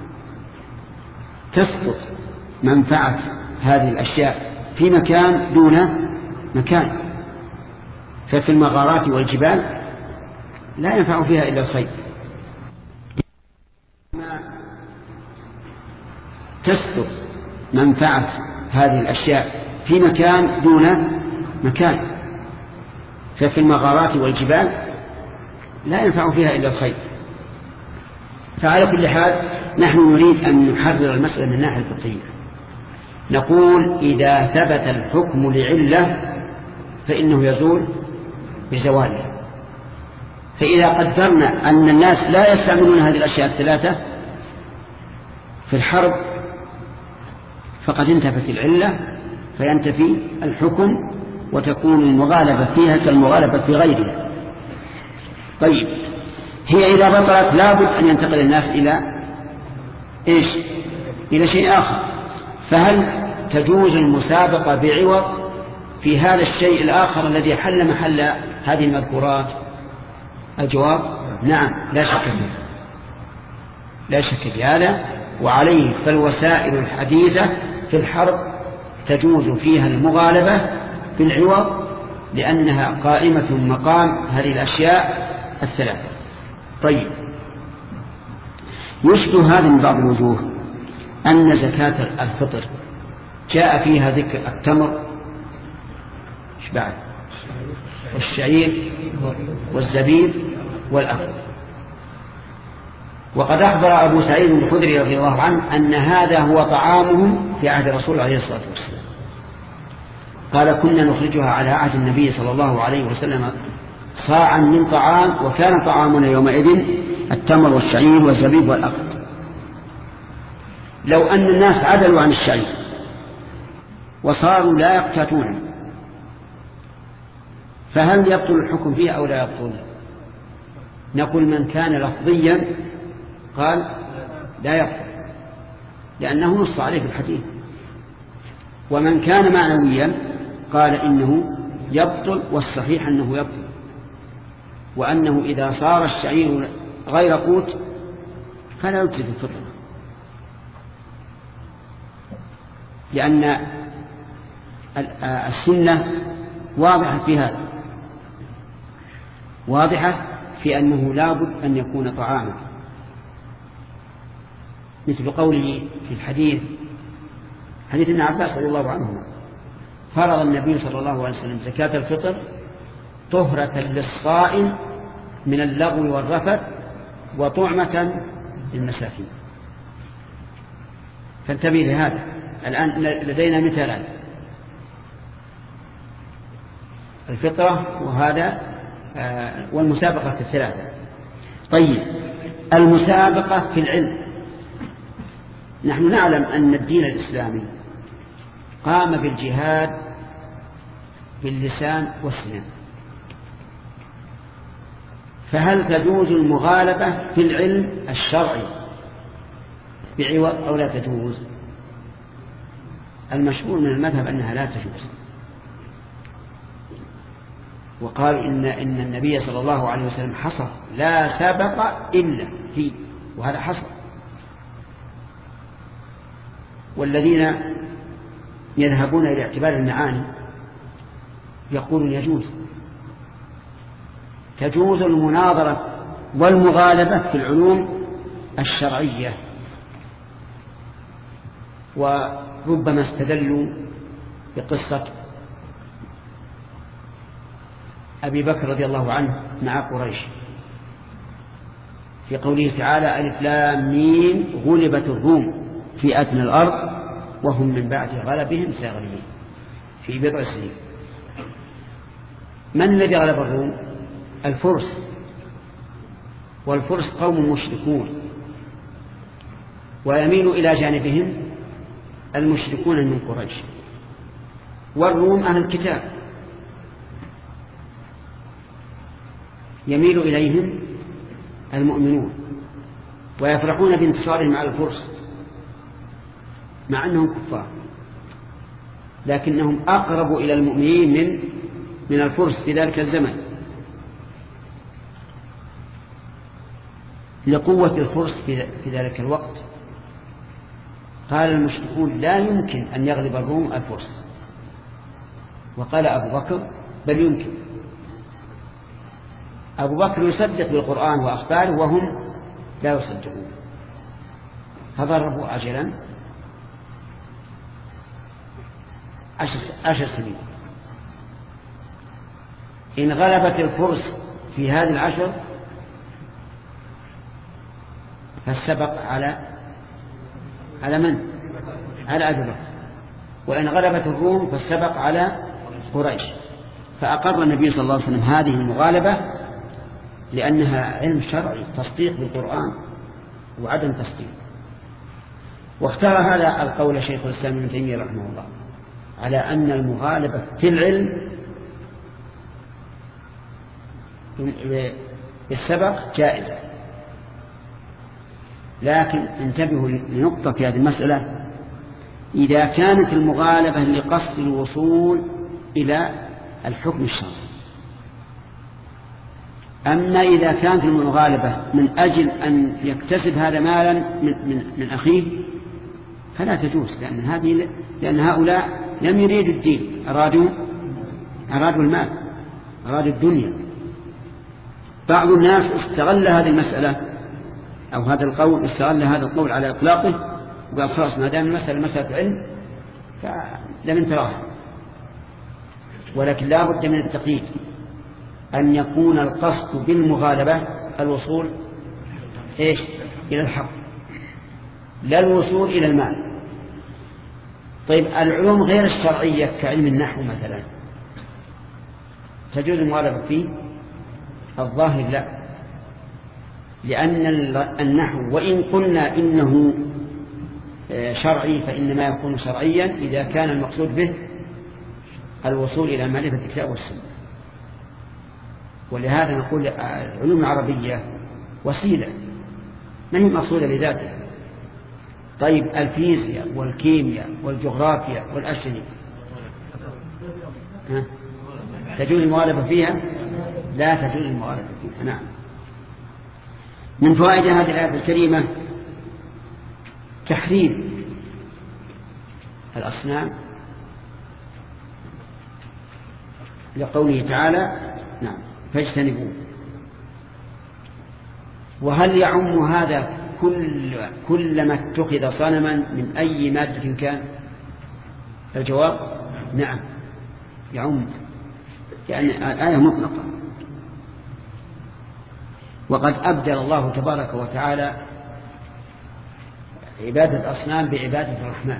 تسقط منفعة هذه الأشياء في مكان دون مكان، ففي المغارات والجبال لا ينفع فيها إلا الخير. تسقط منفعة هذه الأشياء في مكان دون مكان، ففي المغارات والجبال لا ينفع فيها إلا الخير. فعلى كل حال نحن نريد أن نحرر المسألة من الناحية الفقهية. نقول إذا ثبت الحكم لعلة فإنه يزول بزواله. فإذا قدرنا أن الناس لا يستعملون هذه الأشياء الثلاثة في الحرب فقد انتفت العلة فينتفي الحكم وتكون المغالبة فيها كالمغالبة في غيرها. طيب هي إذا بطلت لابد أن ينتقل الناس إلى إيش؟ إلى شيء آخر. فهل تجوز المسابقة بعوض في هذا الشيء الآخر الذي حل محل هذه المذكورات؟ الجواب نعم لا شك فيه لا شك في هذا. وعليه فالوسائل الحديثة في الحرب تجوز فيها المغالبة بالعوض لأنها قائمة مقام هذه الأشياء الثلاثة. طيب يشبه هذا من بعض الوجوه أن زكاة الفطر جاء فيها ذكر التمر إيش بعد والشعير والزبيب والأخضر. وقد أخبر أبو سعيد الخدري رضي الله عنه أن هذا هو طعامهم في عهد الرسول عليه الصلاة والسلام. قال كنا نخرجها على عهد النبي صلى الله عليه وسلم صاعا من طعام وكان طعامنا يومئذ التمر والشعير والزبيب والأخضر. لو أن الناس عدلوا عن الشعير وصاروا لا يقتاتون فهل يبطل الحكم فيه أو لا يبطل؟ نقول من كان لفظيا قال لا يبطل لأنه نص عليه في الحديث، ومن كان معنويا قال إنه يبطل والصحيح أنه يبطل، وأنه إذا صار الشعير غير قوت فلا يجزي في الفطر، لأن السنة واضحة في هذا واضحة في أنه لابد أن يكون طعاما، مثل قوله في الحديث حديث ابن عباس رضي الله عنهما فرض النبي صلى الله عليه وسلم زكاة الفطر طهرة للصائم من اللغو والرفث وطعمة للمساكين. فانتبه لهذا. الآن لدينا مثالان، الفطرة وهذا والمسابقة في الثلاثة. طيب المسابقة في العلم، نحن نعلم أن الدين الإسلامي قام بالجهاد باللسان والسنان، فهل تجوز المغالبة في العلم الشرعي بعوض أو لا تجوز؟ المشهور من المذهب أنها لا تجوز، وقال إن, إن النبي صلى الله عليه وسلم حصر لا سبق إلا في، وهذا حصر. والذين يذهبون إلى اعتبار المعاني يقولون يجوز تجوز المناظرة والمغالبة في العلوم الشرعية وربما استدلوا بقصة أبي بكر رضي الله عنه مع قريش في قوله تعالى ألف لام ميم غلبت الروم في أدنى الأرض وهم من بعد غلبهم سيغلبون في بضع سنين. من الذي غلب الروم؟ الفرس، والفرس قوم مشركون، ويميل إلى جانبهم المشركون من قريش، والروم أهل الكتاب يميل إليهم المؤمنون ويفرحون بانتصارهم على الفرس مع أنهم كفار، لكنهم أقرب إلى المؤمنين من من الفرس في ذلك الزمن لقوة الفرس في ذلك الوقت. قال المشركون لا يمكن أن يغلب الروم الفرس، وقال أبو بكر بل يمكن. أبو بكر يصدق بالقرآن وأخباره وهم لا يصدقون، فضربوا عجلا عشر سنين. إن غلبت الفرس في هذه العشر فالسبق على على من؟ على أبي بكر. وإن غلبت الروم فالسبق على قريش. فأقر النبي صلى الله عليه وسلم هذه المغالبة لأنها علم شرعي، تصديق بالقرآن وعدم تصديق. واختار هذا القول شيخ الإسلام ابن تيمية رحمه الله على أن المغالبة في العلم بالسبق جائزة، لكن انتبهوا لنقطة في هذه المسألة: إذا كانت المغالبة لقصد الوصول إلى الحكم الشرعي. أما إذا كانت المغالبة من أجل أن يكتسب هذا مالا من, من, من أخيه فلا تجوز، لأن, هذه لأن هؤلاء لم يريدوا الدين، أرادوا, أرادوا المال، أرادوا الدنيا. بعض الناس استغل هذه المسألة أو هذا القول، استغل هذا القول على إطلاقه وقال خلاص ما دام المسألة مسألة علم فلم انتراها. ولكن لا بد من التقييد، أن يكون القصد بالمغالبة الوصول إيش؟ إلى الحق، لا الوصول إلى المال. طيب العلوم غير الشرعية كعلم النحو مثلا تجوز المغالبة فيه؟ الظاهر لا، لأن النحو وإن قلنا إنه شرعي فإنما يكون شرعيا إذا كان المقصود به الوصول إلى معرفة الكتاب والسنة. ولهذا نقول العلوم العربية وسيلة ما هي مقصودة لذاتها. طيب الفيزياء والكيمياء والجغرافيا والأشياء تجوز المغالبة فيها؟ لا تجوز المغالبة فيها. نعم. من فوائد هذه الآية الكريمة تحريم الأصنام لقوله تعالى نعم فاجتنبوه. وهل يعم هذا كل كلما اتخذ صنما من أي مادة كان؟ الجواب نعم يعم، يعني الآية مطلقة. وقد أبدل الله تبارك وتعالى عبادة الأصنام بعبادة الرحمن،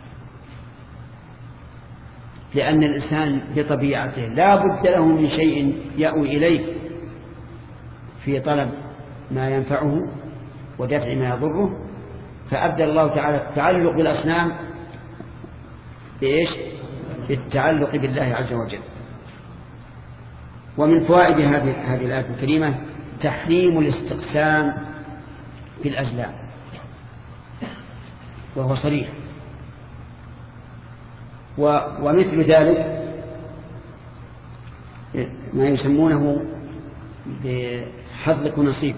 لأن الإنسان بطبيعته لا بد له من شيء يأوي إليه في طلب ما ينفعه ودفع ما يضره، فأبدل الله تعالى التعلق بالأصنام بإيش؟ بالتعلق بالله عز وجل. ومن فوائد هذه هذه الآية الكريمة تحريم الاستقسام بالأزلام، وهو صريح. ومثل ذلك ما يسمونه بحظك ونصيبك،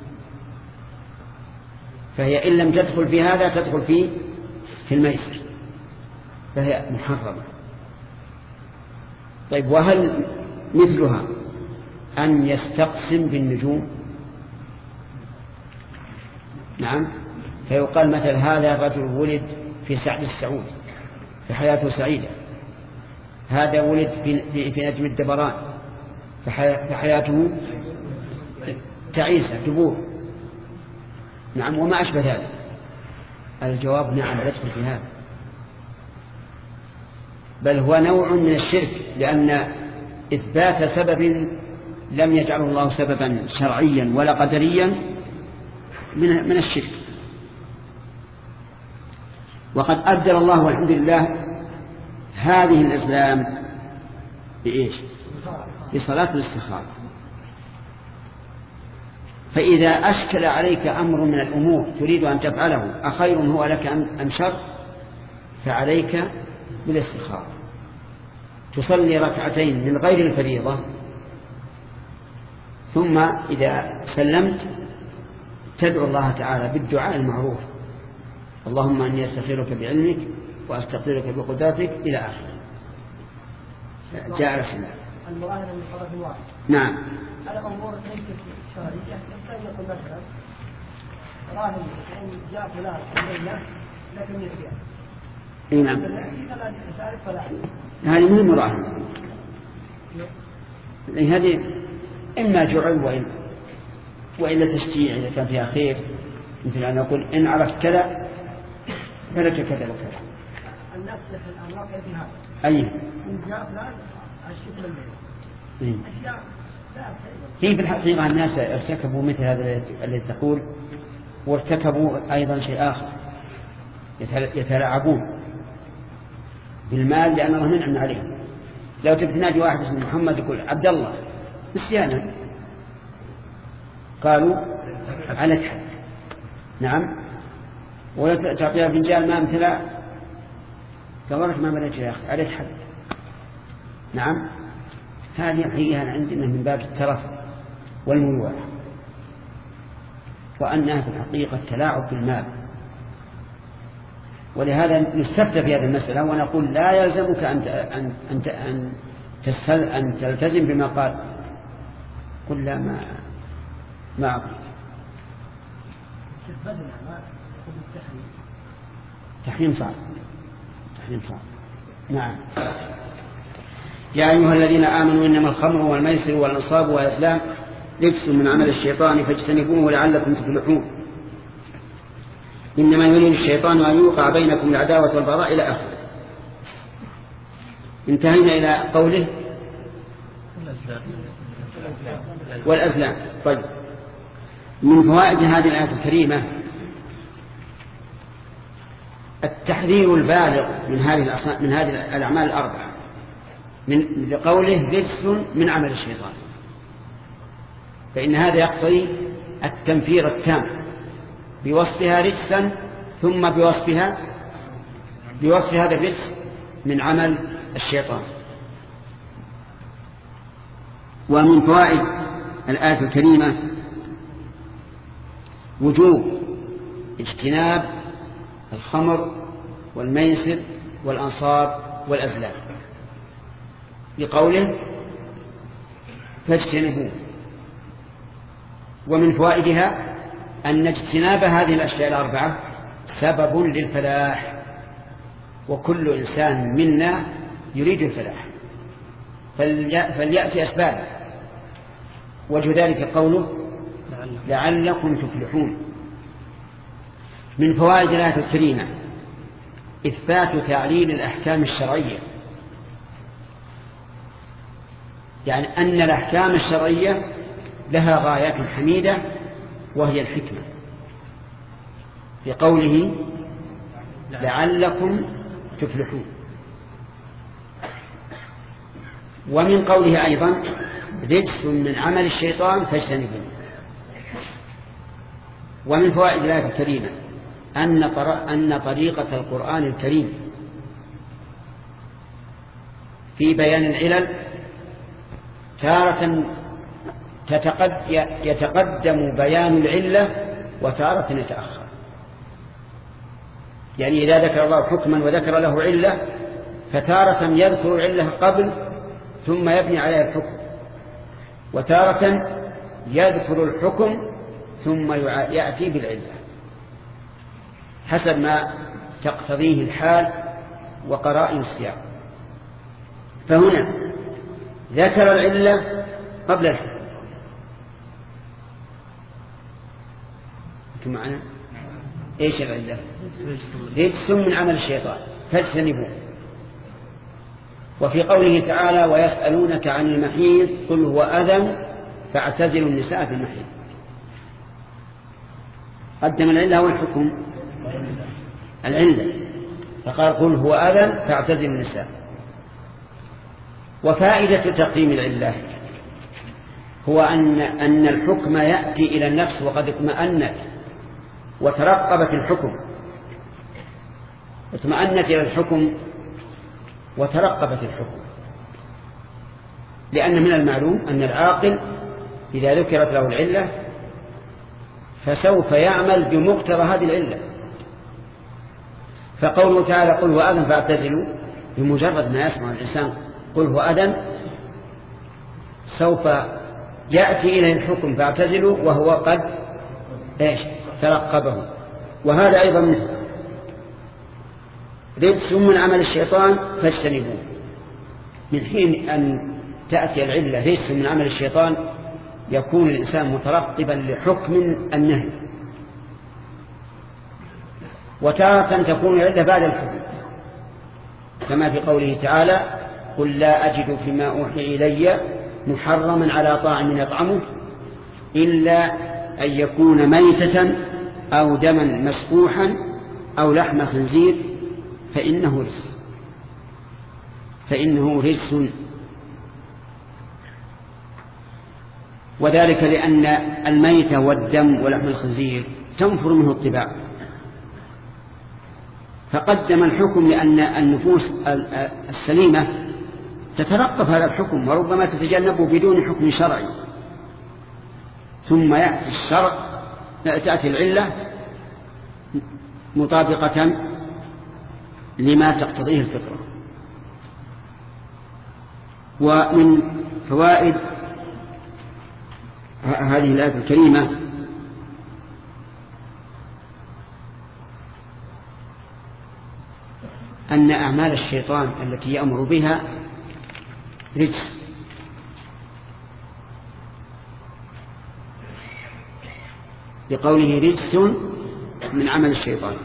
فهي إن لم تدخل في هذا تدخل في في الميسر، فهي محرمة. طيب وهل مثلها أن يستقسم بالنجوم؟ نعم، فيقال مثل هذا رجل ولد في سعد السعود فحياته سعيدة. هذا ولد في نجم الدبران فحياته تعيسة دبور. نعم وما أشبه ذلك. الجواب نعم يدخل في هذا، بل هو نوع من الشرك، لأن إثبات سبب لم يجعله الله سببا شرعيا ولا قدريا من من الشرك. وقد أبدل الله والحمد لله هذه الإسلام بإيش؟ بصلاة الاستخارة. فإذا أشكل عليك أمر من الأمور تريد أن تفعله أخير هو لك أم شر فعليك بالاستخارة. تصلي ركعتين من غير الفريضة ثم إذا سلمت تدعو الله تعالى بالدعاء المعروف: اللهم أني أستخيرك بعلمك وأستقدرك بقدرتك إلى آخره. جاء رسول المراهنة من طرف واحد. نعم. على أمور ليست شرعية يحتاج يقول مثلا راهن إن جاء فلان علينا لكن يبيع. إيه نعم. هذه مهم مراهنة. هذه إما جعل وإن وإلا تشجيع إذا كان فيها خير، مثل أن نقول إن عرفت كذا فلك كذا وكذا. الناس الآن واقع في هذا. أي. إن جاء فلان الشكل الليل. أشياء لا. هي في الحقيقة الناس ارتكبوا مثل هذا الذي تقول، وارتكبوا أيضا شيء آخر، يتلاعبون بالمال لأن الله منعم عليه. لو تبتناجي واحد اسمه محمد يقول عبد الله نسيانا، قالوا عليك حد. نعم. ولا تعطيها فنجان ماء امتلأ قالوا ما بلغت يا أخي عليك حد. نعم. هذه الحقيقة عندنا من باب الترف والمروءة، وأنها في الحقيقة تلاعب بالمال. ولهذا نستفتى في هذه المسألة ونقول لا يلزمك أن أن أن أن, أن تلتزم بما قال. قل لا ما ما أقول. تحريم صعب. تحريم صعب. نعم. يا أيها الذين آمنوا إنما الخمر والميسر والأنصاب والأزلام رجس من عمل الشيطان فاجتنبوه لعلكم تفلحون. إنما يريد الشيطان أن يوقع بينكم العداوة والبغضاء إلى آخره. انتهينا إلى قوله والأزلام. طيب، من فوائد هذه الآية الكريمة التحذير البالغ من هذه من هذه الأعمال الأربعة، من لقوله رجس من عمل الشيطان، فإن هذا يقتضي التنفير التام بوصفها رجسا ثم بوصفها بوصف هذا الرجس من عمل الشيطان. ومن فوائد الآية الكريمة وجوب اجتناب الخمر والميسر والأنصاب والأزلام لقوله فاجتنبوه. ومن فوائدها أن اجتناب هذه الأشياء الأربعة سبب للفلاح، وكل إنسان منا يريد الفلاح فليأتي أسبابه. وجه ذلك قوله لعلكم تفلحون. من فوائد الآية الكريمة إثبات تعليل الأحكام الشرعية، يعني أن الأحكام الشرعية لها غايات حميدة وهي الحكمة، لقوله لعلكم تفلحون. ومن قوله أيضا رجس من عمل الشيطان فاجتنبوه. ومن فوائد الآية الكريمة أن أن طريقة القرآن الكريم في بيان العلل تارة يتقدم بيان العلة وتارة يتأخر. يعني إذا ذكر الله حكما وذكر له علة فتارة يذكر العلة قبل ثم يبني عليها الحكم، وتارة يذكر الحكم ثم يأتي بالعلة حسب ما تقتضيه الحال وقرائن السياق. فهنا ذكر العلة قبل الحكم. أنتم معنا؟ إيش العلة؟ رجس من عمل الشيطان فاجتنبوه. وفي قوله تعالى ويسألونك عن المحيض قل هو أذى فاعتزلوا النساء في المحيض. قدم العلة والحكم العلة فقال قل هو أذى فاعتزلوا النساء. وفائدة تقديم العلة هو أن, أن الحكم يأتي إلى النفس وقد اطمأنت وترقبت الحكم، اطمأنت إلى الحكم وترقبت الحكم، لأن من المعلوم أن العاقل إذا ذكرت له العلة فسوف يعمل بمقتضى هذه العلة. فقوله تعالى قل هو أذى فاعتزلوا، بمجرد ما يسمع الإنسان قل هو أذى سوف يأتي إليه الحكم فاعتزلوا وهو قد إيش ترقبه. وهذا أيضا مثل رجس من عمل الشيطان فاجتنبوه. من حين أن تأتي العلة رجس من عمل الشيطان يكون الإنسان مترقبا لحكم النهي، وتارة تكون العلة بعد الحكم كما في قوله تعالى قل لا أجد فيما أوحي إلي محرما على طاعم يطعمه إلا أن يكون ميتة أو دما مسفوحا أو لحم خنزير فإنه رجس فإنه رجس وذلك لأن الميت والدم ولحم الخنزير تنفر منه الطباع، فقدم الحكم لأن النفوس السليمة تترقب هذا الحكم وربما تتجنبه بدون حكم شرعي، ثم يأتي الشرع تأتي العلة مطابقة لما تقتضيه الفطرة. ومن فوائد هذه الآية الكريمة أن أعمال الشيطان التي يأمر بها رجس، لقوله رجس من عمل الشيطان.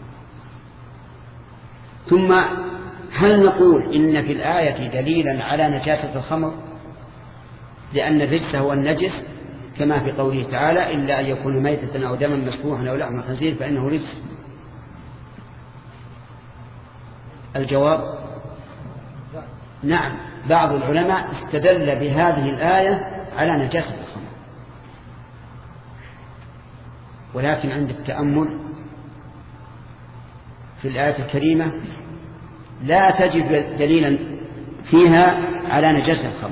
ثم هل نقول إن في الآية دليلا على نجاسة الخمر لأن الرجس هو النجس كما في قوله تعالى إلا أن يكون ميتة أو دما مسفوحا أو لحم خنزير فإنه رجس؟ الجواب نعم، بعض العلماء استدل بهذه الآية على نجاسة الخمر، ولكن عند التأمل في الآية الكريمة لا تجد دليلا فيها على نجاسة الخمر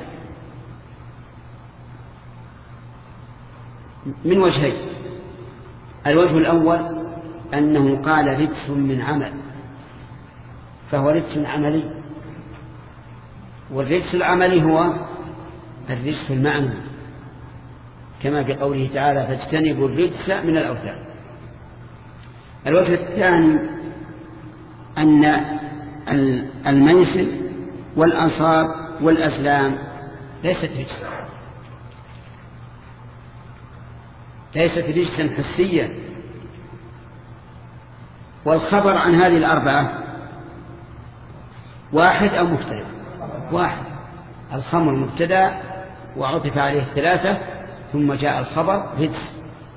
من وجهين. الوجه الأول أنه قال رجس من عمل، فهو رجس عملي، والرجس العملي هو الرجس المعنوي كما في قوله تعالى فاجتنبوا الرجس من الأوثان. الوجه الثاني أن الميسر والأنصاب والأزلام ليست رجسا ليست رجسا حسيا. والخبر عن هذه الأربعة واحد أو مختلف؟ واحد. الخمر مبتدأ وعطف عليه الثلاثة ثم جاء الخبر رجس.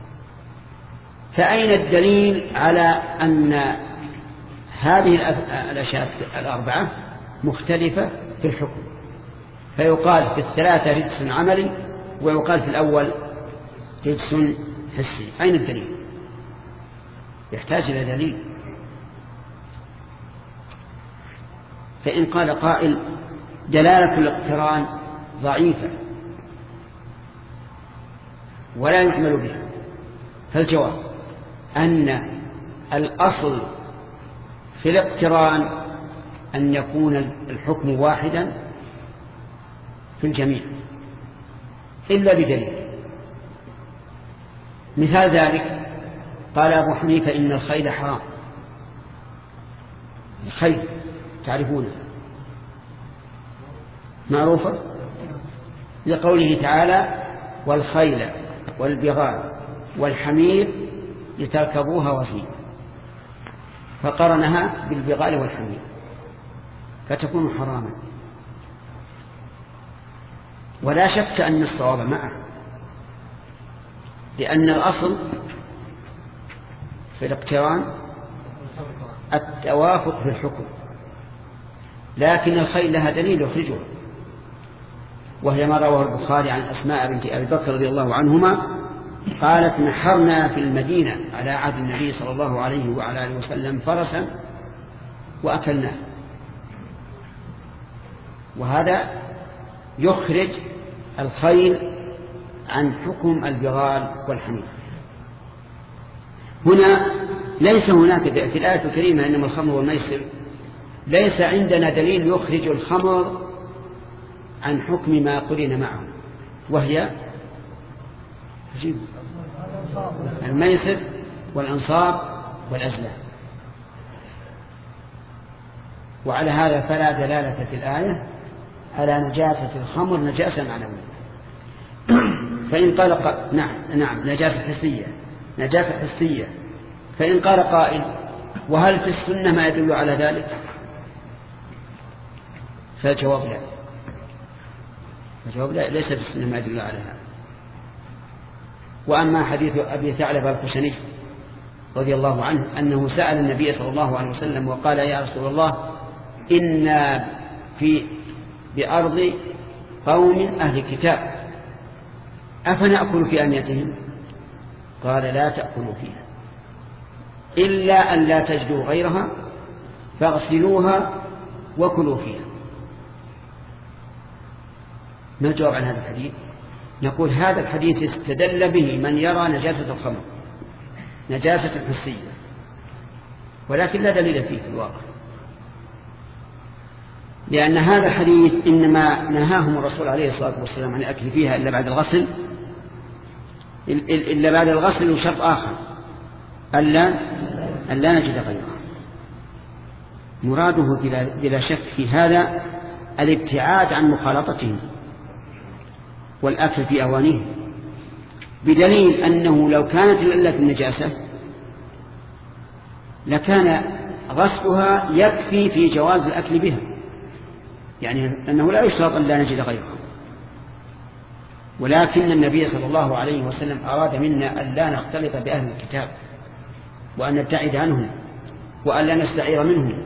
فأين الدليل على أن هذه الأشياء الأربعة مختلفة في الحكم؟ فيقال في الثلاثة رجس عملي ويقال في الأول رجس حسي. أين الدليل؟ يحتاج إلى دليل. فإن قال قائل دلالة الاقتران ضعيفة ولا يحمل بها، فالجواب أن الأصل في الاقتران أن يكون الحكم واحدا في الجميع إلا بدليل. مثال ذلك قال أبو حنيفة إن الخيل حرام، الخيل تعرفونها معروفة لقوله تعالى والخيل والبغال والحمير لتركبوها وزينة، فقرنها بالبغال والحمير فتكون حراما. ولا شك أن الصواب معه، لأن الأصل في الاقتران التوافق في الحكم، لكن الخيل لها دليل يخرجه، وهي ما رواه البخاري عن أسماء بنت أبي بكر رضي الله عنهما قالت نحرنا في المدينة على عهد النبي صلى الله عليه وعلى آله وسلم فرسا وأكلناه، وهذا يخرج الخيل عن حكم البغال والحمير. هنا ليس هناك في الآية الكريمة إنما الخمر والميسر، ليس عندنا دليل يخرج الخمر عن حكم ما قرن معه، وهي الميسر والأنصاب والأزلام. وعلى هذا فلا دلالة في الآية على نجاسة الخمر نجاسة معنوية. فإن قال قائل نعم نعم نجاسة حسية نجاسة حسية فإن قال قائل وهل في السنة ما يدل على ذلك؟ فالجواب لا، الجواب لا، ليس في السنة ما يدل على هذا. وأما حديث أبي ثعلبة الخشني رضي الله عنه أنه سأل النبي صلى الله عليه وسلم وقال يا رسول الله إنا في بأرض قوم أهل كتاب أفنأكل في أنيتهم؟ قال لا تأكلوا فيها إلا أن لا تجدوا غيرها فاغسلوها وكلوا فيها. ما الجواب عن هذا الحديث؟ نقول هذا الحديث استدل به من يرى نجاسة الخمر نجاسة حسية، ولكن لا دليل فيه في الواقع، لأن هذا الحديث إنما نهاهم الرسول عليه الصلاة والسلام عن الأكل فيها إلا بعد الغسل، إلا بعد الغسل وشرط آخر ألا, ألا نجد غيرها. مراده بلا شك في هذا الابتعاد عن مخالطتهم والأكل في أوانيه، بدليل أنه لو كانت العلة النجاسة لكان غسلها يكفي في جواز الأكل بها، يعني أنه لا يشترط أن لا نجد غيرها. ولكن النبي صلى الله عليه وسلم أراد منا أن لا نختلط بأهل الكتاب وأن نبتعد عنهم وأن لا نستعير منهم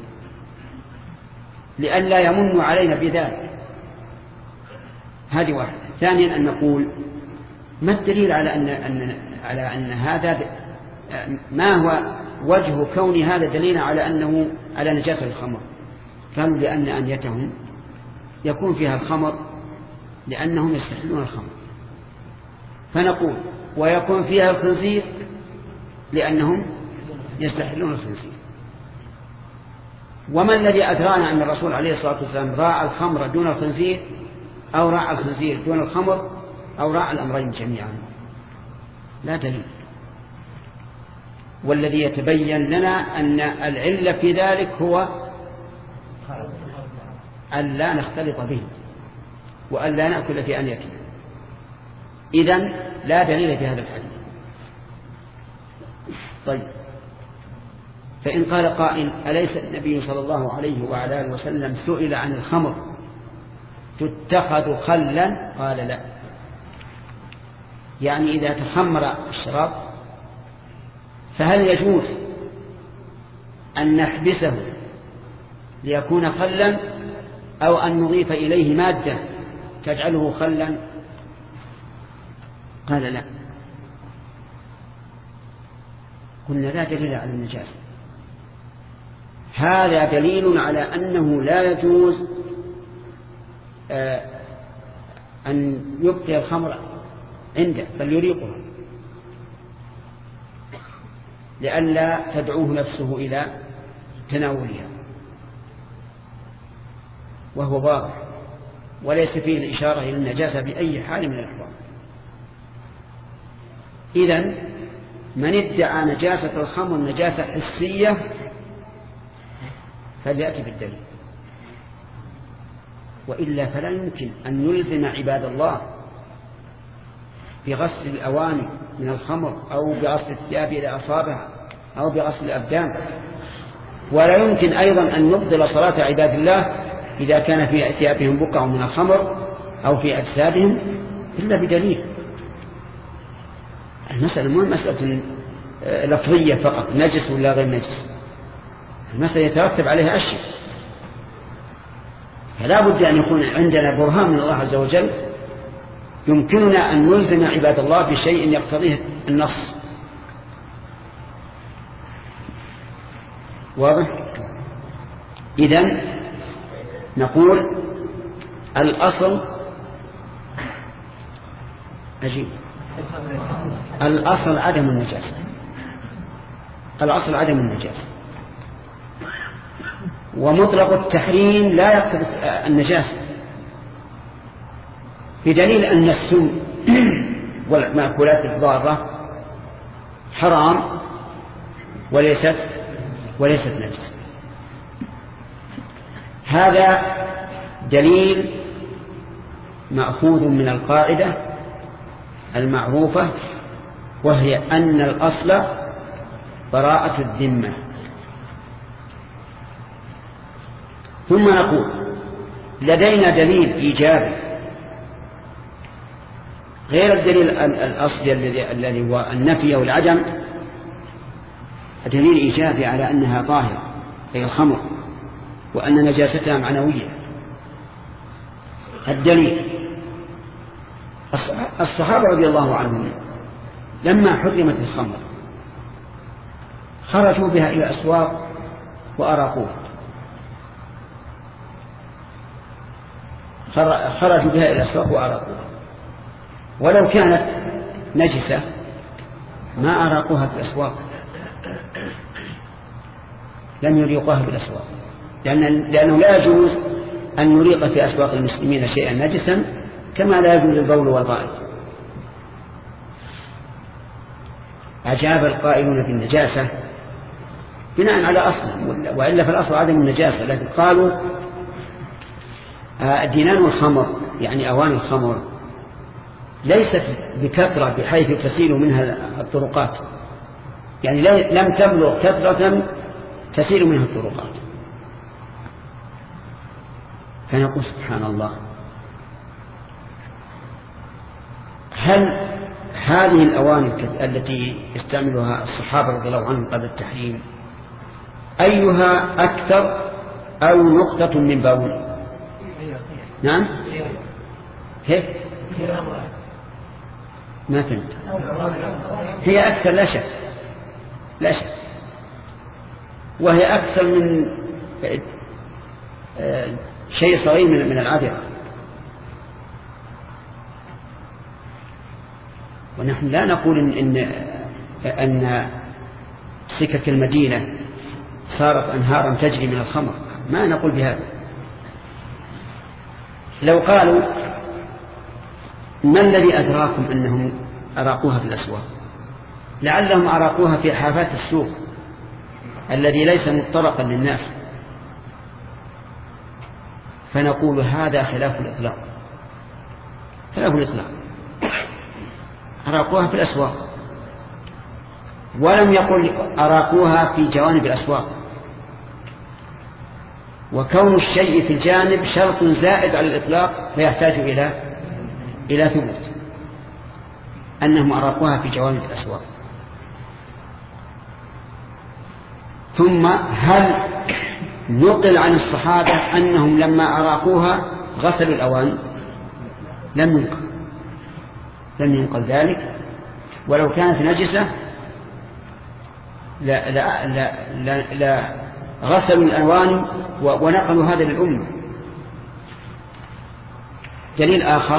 لئلا يمنوا علينا بذلك. هذه واحدة. ثانيا أن نقول ما الدليل على أن, أن, على أن هذا ما هو وجه كون هذا دليل على أنه على نجاسة الخمر؟ قالوا لأن أنيتهم يكون فيها الخمر لأنهم يستحلون الخمر، فنقول ويكون فيها الخنزير لأنهم يستحلون الخنزير. وما الذي أدرانا أن الرسول عليه الصلاة والسلام راعى الخمر دون الخنزير أو راعى الخنزير دون الخمر أو راعى الأمرين جميعا؟ لا دليل. والذي يتبين لنا أن العلة في ذلك هو أن لا نختلط به وأن لا نأكل في أنيتنا. إذن لا دليل في هذا الحديث. طيب، فإن قال قائل أليس النبي صلى الله عليه وعلى آله وسلم سئل عن الخمر تتخذ خلا؟ قال لا، يعني إذا تخمر الشراب فهل يجوز أن نحبسه ليكون خلا أو أن نضيف إليه مادة تجعله خلا؟ قال لا. قلنا لا دليل على النجاسة، هذا دليل على أنه لا يجوز أن يبقي الخمر عنده بل يريقها لئلا تدعوه نفسه إلى تناولها، وهو واضح وليس فيه الإشارة إلى النجاسة بأي حال من الأحوال. إذن من ادعى نجاسة الخمر نجاسة حسية فليأتي بالدليل، وإلا فلا يمكن أن نلزم عباد الله بغسل الأواني من الخمر أو بغسل الثياب إلى أصابعها أو بغسل الأبدان. ولا يمكن أيضا أن نبطل صلاة عباد الله إذا كان في ثيابهم بقع من الخمر أو في أجسادهم إلا بدليل. المسألة مو مسألة لفظية فقط، نجس ولا غير نجس، المسألة يترتب عليها أشياء، فلا بد أن يكون عندنا برهان من الله عز وجل يمكننا أن نلزم عباد الله بشيء يقتضيه النص. واضح؟ إذن نقول الأصل أجيب الأصل عدم النجاسة، الأصل عدم النجاسة، ومطلق التحريم لا يقتضي النجاسة، بدليل أن السم والمأكولات الضارة حرام وليست وليست نجسة. هذا دليل مأخوذ من القاعدة المعروفة، وهي أن الأصل براءة الذمة. ثم نقول لدينا دليل إيجابي غير الدليل الأصلي الذي هو النفي والعدم، دليل إيجابي على أنها طاهرة أي الخمر وأن نجاستها معنوية. الدليل الصحابة رضي الله عنهم لما حرمت الخمر خرجوا بها إلى الأسواق وأراقوها، خرجوا بها إلى الأسواق وأراقوها، ولو كانت نجسة ما أراقوها في الأسواق، لم يريقوها في الأسواق، لأن لأنه لا يجوز أن نريق في أسواق المسلمين شيئا نجسا كما لا يجوز البول والغائط. أجاب القائلون بالنجاسة بناء على أصل، وإلا فالأصل عدم النجاسة، لكن قالوا دينان الخمر يعني أواني الخمر ليست بكثرة بحيث تسيل منها الطرقات، يعني لم تبلغ كثرة تسيل منها الطرقات. فنقول سبحان الله، هل هذه الأواني التي يستعملها الصحابة رضي الله عنهم قبل التحريم أيها أكثر أو نقطة من باول؟ نعم هي ما فهمت. هي أكثر لا شك لا شك، وهي أكثر من شيء صغير من العذرة، ونحن لا نقول إن, إن, أن سكك المدينة صارت أنهارا تجري من الخمر، ما نقول بهذا. لو قالوا ما الذي أدراكم أنهم أراقوها في الأسواق؟ لعلهم أراقوها في حافات السوق الذي ليس مطرقا للناس، فنقول هذا خلاف الإطلاق، خلاف الإطلاق، أراقوها في الأسواق، ولم يقل أراقوها في جوانب الأسواق، وكون الشيء في الجانب شرط زائد على الإطلاق فيحتاج إلى إلى ثبوت أنهم أراقوها في جوانب الأسواق. ثم هل نقل عن الصحابة أنهم لما أراقوها غسلوا الأواني؟ لم ينقل لم ينقل ذلك، ولو كانت نجسة لا, لا, لا, لا, لا غسلوا الأواني ونقلوا هذا للأمة. دليل آخر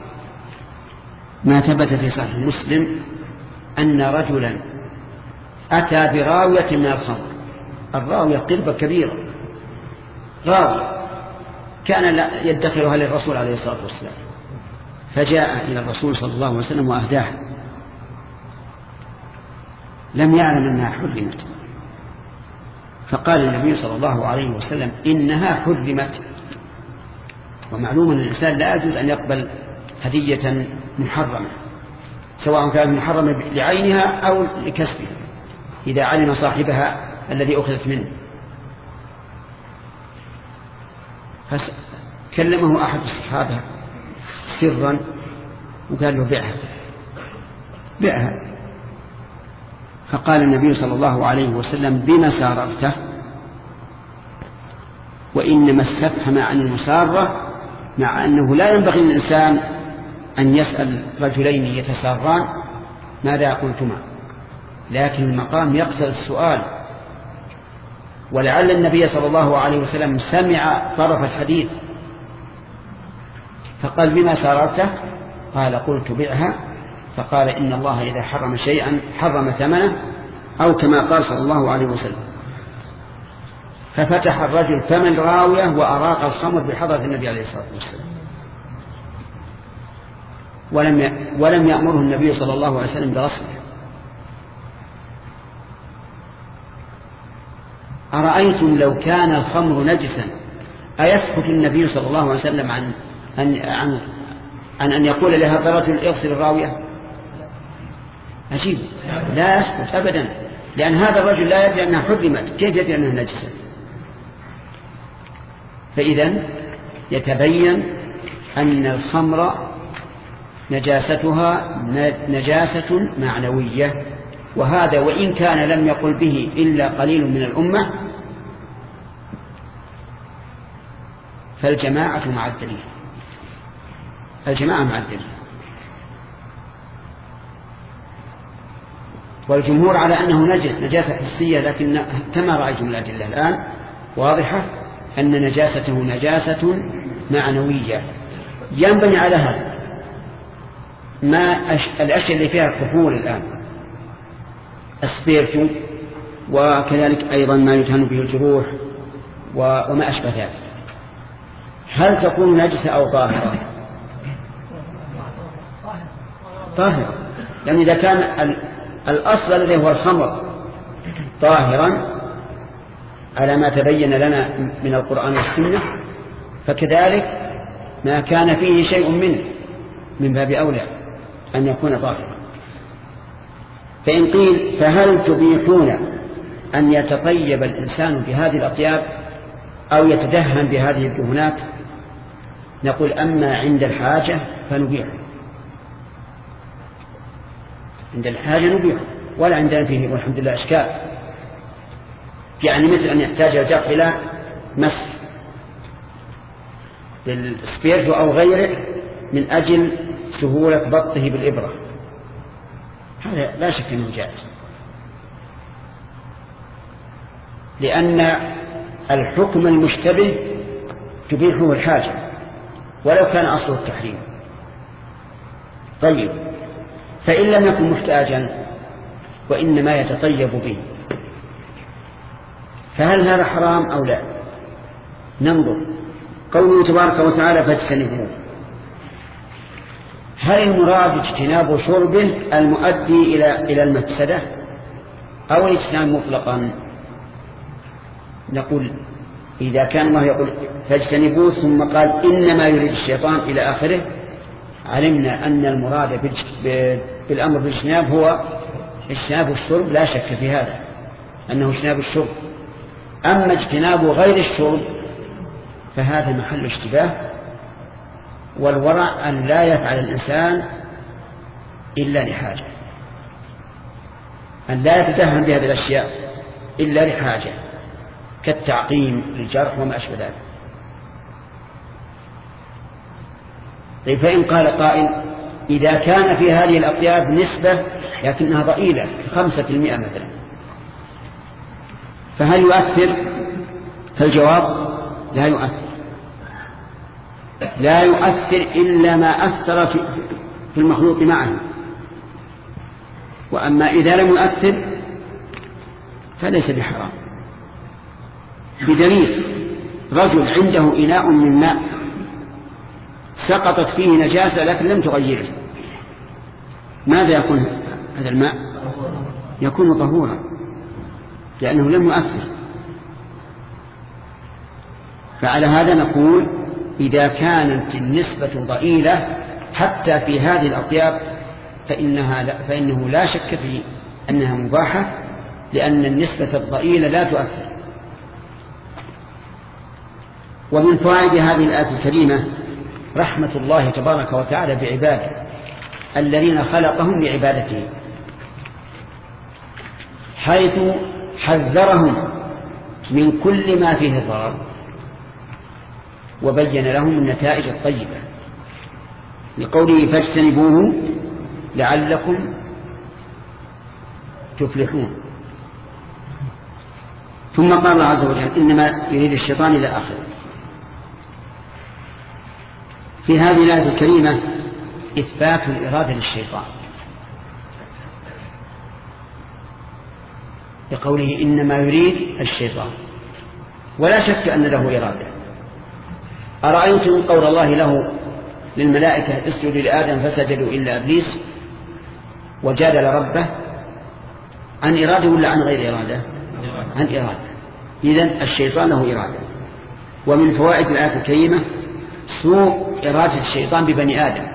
ما ثبت في صحيح مسلم أن رجلا أتى براوية من الخمر، الراوية قربة كبيرة، راوية كان يدخرها للرسول عليه الصلاة والسلام، فجاء إلى الرسول صلى الله عليه وسلم وأهداها، لم يعلم أنها حرمت، فقال النبي صلى الله عليه وسلم إنها حرمت. ومعلوم أن الإنسان لا يجوز أن يقبل هدية محرمة سواء كانت محرمة لعينها أو لكسبها إذا علم صاحبها الذي أخذت منه. فكلمه أحد الصحابة سرا وقال له بعها بعها. فقال النبي صلى الله عليه وسلم بما ساررته؟ وإنما استفهم عن المسارة، مع أنه لا ينبغي للإنسان أن يسأل رجلين يتساران ماذا قلتما، لكن المقام يقتضي السؤال. ولعل النبي صلى الله عليه وسلم سمع طرف الحديث فقال بما ساررته؟ قال قلت بعها. فقال إن الله إذا حرم شيئا حرم ثمنه، أو كما قال صلى الله عليه وسلم. ففتح الرجل ثمن راوية وأراق الخمر بحضرة النبي عليه الصلاة والسلام، ولم ولم يأمره النبي صلى الله عليه وسلم بغسله. أرأيتم لو كان الخمر نجسا أيسكت النبي صلى الله عليه وسلم عن أن, عن, عن أن يقول لهذا الرجل اغسل الراوية؟ عجيب، لا يسكت أبدا، لأن هذا الرجل لا يدري أنها حرمت، كيف يدري أنها نجسة؟ فإذن يتبين أن الخمر نجاستها نجاسة معنوية، وهذا وإن كان لم يقل به إلا قليل من الأمة فالجماعة مع الدليل، الجماعة مع الدليل. والجمهور على أنه نجس نجاسة حسية، لكن كما رأيتم الأدلة الآن واضحة أن نجاسته نجاسة معنوية. ينبني على هذا ما أش... الأشياء اللي فيها الكحول الآن، السبيرتو، وكذلك أيضا ما يدهن به الجروح و... وما أشبه ذلك، هل تكون نجسة أو طاهرة؟ طاهرة، لأن إذا كان ال... الأصل الذي هو الخمر طاهرا على ما تبين لنا من القرآن والسنة، فكذلك ما كان فيه شيء منه من باب أولى أن يكون طاهرا. فإن قيل فهل تبيحون أن يتطيب الإنسان بهذه الأطياب أو يتدهن بهذه الدهنات؟ نقول أما عند الحاجة فنبيح، عند الحاجة نبيح، ولا عندنا فيه والحمد لله إشكال. يعني مثل أن يحتاج الجرح إلى مسح بالسبيرتو أو غيره من أجل سهولة ضبطه بالإبرة، هذا لا شك أنه جائز، لأن الحكم المشتبه تبيحه الحاجة ولو كان أصله التحريم. طيب، فإن لم يكن محتاجا وإنما يتطيب به فهل هذا حرام أو لا؟ ننظر. قوله تبارك وتعالى فاجتنبوه، هل المراد اجتناب شربه المؤدي إلى إلى المفسدة أو الاجتناب مطلقا؟ نقول إذا كان الله يقول فاجتنبوه ثم قال إنما يريد الشيطان إلى آخره، علمنا أن المراد بالأمر بالاجتناب هو اجتناب الشرب، لا شك في هذا أنه اجتناب الشرب. أما اجتناب غير الشرب فهذا محل اشتباه، والورع أن لا يفعل الإنسان إلا لحاجة، أن لا يتدهن بهذه الأشياء إلا لحاجة كالتعقيم للجرح وما أشبه ذلك. طيب، فإن قال قائل إذا كان في هذه الأطياب نسبة لكنها ضئيلة خمسة في المئة مثلا، فهل يؤثر؟ فالجواب لا يؤثر، لا يؤثر إلا ما أثر في المخلوط معه. وأما إذا لم يؤثر فليس بحرام، بدليل رجل عنده إناء من ماء سقطت فيه نجاسة لكن لم تغيره، ماذا يكون هذا الماء؟ يكون طهورا لأنه لم يؤثر. فعلى هذا نقول إذا كانت النسبة ضئيلة حتى في هذه الأطياب فإنها لا فإنه لا شك في أنها مباحة، لأن النسبة الضئيلة لا تؤثر. ومن فوائد هذه الآية الكريمة رحمة الله تبارك وتعالى بعباده الذين خلقهم لعبادته، حيث حذرهم من كل ما فيه ضرر وبين لهم النتائج الطيبة، لقوله فاجتنبوه لعلكم تفلحون. ثم قال الله عز وجل إنما يريد الشيطان إلى آخره. في هذه الآية الكريمة إثبات الإرادة للشيطان، لقوله إنما يريد الشيطان، ولا شك أن له إرادة. أرأيتم قول الله له للملائكة اسجدوا لآدم فسجدوا إلا إبليس وجادل ربه عن إرادة ولا عن غير إرادة؟ عن إرادة. إذن الشيطان له إرادة. ومن فوائد الآية الكريمة سوء إرادة الشيطان ببني آدم،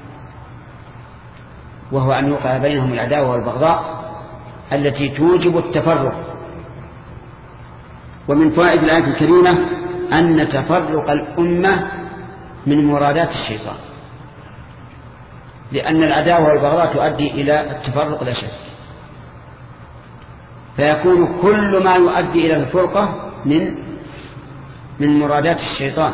وهو أن يوقع بينهم العداوة والبغضاء التي توجب التفرق. ومن فوائد الآية الكريمة أن تفرق الأمة من مرادات الشيطان، لأن العداوة والبغضاء تؤدي إلى التفرق لا شك، فيكون كل ما يؤدي إلى الفرقة من من مرادات الشيطان.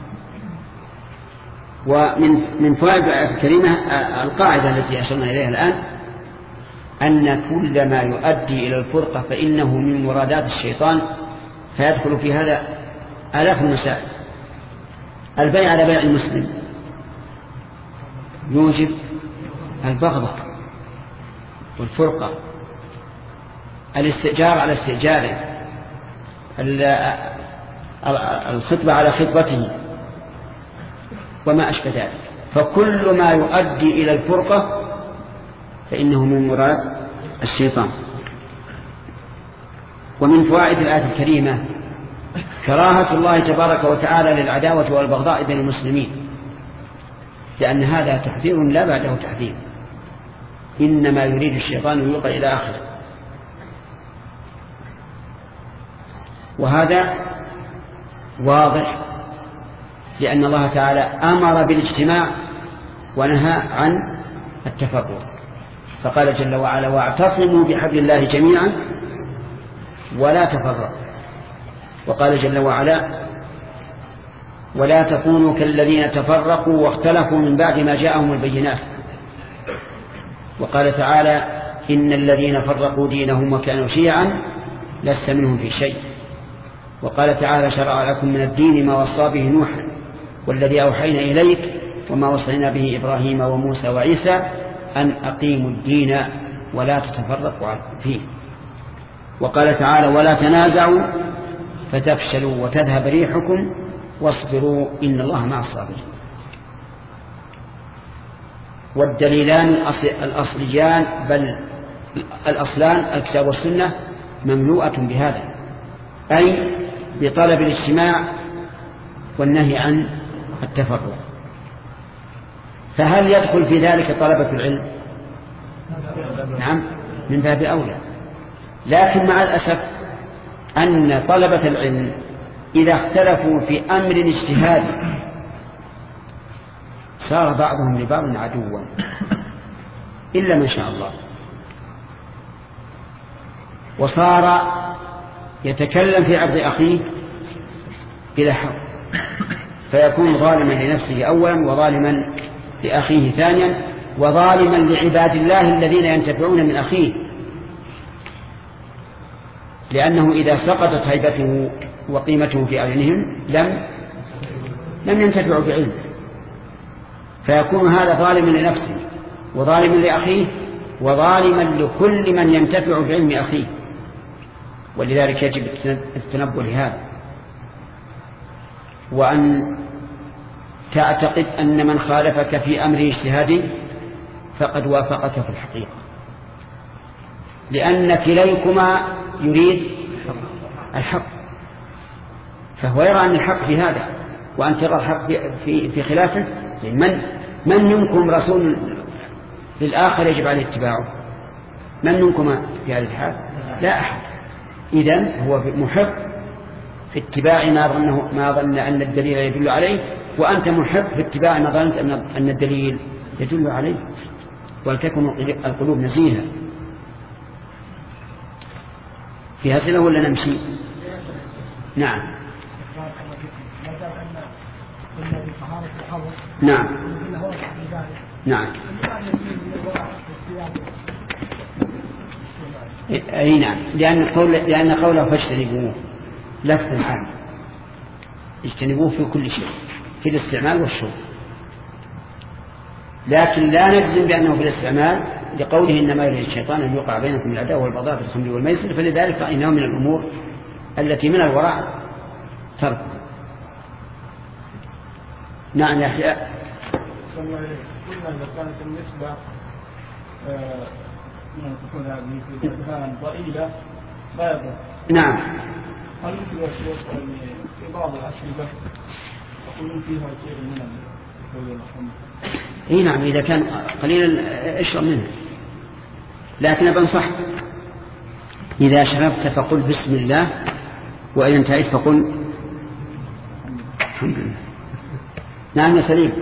ومن من فوائد الآية الكريمة القاعدة التي أشرنا إليها الآن، أن كل ما يؤدي إلى الفرقة فإنه من مرادات الشيطان، فيدخل في هذا آلاف المسائل. البيع على بيع المسلم يوجب البغضة والفرقة، الاستئجار على استئجاره، الخطبة على خطبته وما أشبه ذلك. فكل ما يؤدي إلى الفرقة فإنه من مراد الشيطان. ومن فوائد الآية الكريمة كراهة الله تبارك وتعالى للعداوة والبغضاء بين المسلمين، لأن هذا تحذير لا بعده تحذير، إنما يريد الشيطان يوقع إلى آخره. وهذا واضح، لأن الله تعالى أمر بالاجتماع ونهى عن التفرق، فقال جل وعلا واعتصموا بحبل الله جميعا ولا تفرقوا. وقال جل وعلا ولا تكونوا كالذين تفرقوا واختلفوا من بعد ما جاءهم البينات. وقال تعالى إن الذين فرقوا دينهم وكانوا شيعا لست منهم في شيء. وقال تعالى شرع لكم من الدين ما وصى به نوحا والذي أوحينا إليك وما وصينا به إبراهيم وموسى وعيسى أن أقيموا الدين ولا تتفرقوا فيه. وقال تعالى ولا تنازعوا فتفشلوا وتذهب ريحكم واصبروا إن الله مع الصابرين. والدليلان الأصليان بل الأصلان الكتاب والسنة مملوءة بهذا، أي بطلب الاجتماع والنهي عن التفرق. فهل يدخل في ذلك طلبة العلم؟ نعم من باب أولى، لكن مع الأسف أن طلبة العلم إذا اختلفوا في أمر اجتهادي صار بعضهم لبعض عدوا إلا ما شاء الله، وصار يتكلم في عرض أخيه بلا حق، فيكون ظالما لنفسه أولا وظالما لأخيه ثانيا وظالما لعباد الله الذين ينتفعون من أخيه، لأنه إذا سقطت هيبته وقيمته في أعينهم لم لم ينتفعوا بعلم، فيكون هذا ظالما لنفسه وظالما لأخيه وظالما لكل من ينتفع بعلم أخيه. ولذلك يجب التنبه لهذا، وأن تعتقد أن من خالفك في أمر اجتهادي فقد وافقك في الحقيقة، لأن كليكما يريد الحق، فهو يرى أن الحق في هذا وأن ترى الحق في, في خلافه. من, من منكم رسول للآخر يجب عليه اتباعه؟ من منكم في هذا الحال؟ لا أحد. إذن هو محق في اتباع ما ظنه ما ظن أن الدليل يدل عليه، وأنت محق في اتباع ما ظننت أن الدليل يدل عليه. ولتكن القلوب نزيهة. في أسئلة ولا نمشي؟ نعم. نعم. نعم. أي نعم. لأن قول لأن قوله فاجتنبوه لفظ العام، اجتنبوه في كل شيء، في الاستعمال والشرب، لكن لا نجزم بأنه في الاستعمال لقوله إنما يريد الشيطان أن يوقع بينكم العداوة والبغضاء في الخمر والميسر، فلذلك فإنه من الأمور التي من الورع ترك. نعم يا أخي. قلنا إذا كانت النسبة من تكون هذه في الأذهان ضئيلة لا يضر. نعم. هل يمكن أن في بعض الأشربة يكون فيها شيء من الخمر؟ اي نعم، إذا كان قليلا اشرب منه، لكن بنصح إذا شربت فقل بسم الله، وإذا انتهيت فقل الحمد لله. نعم يا سليم.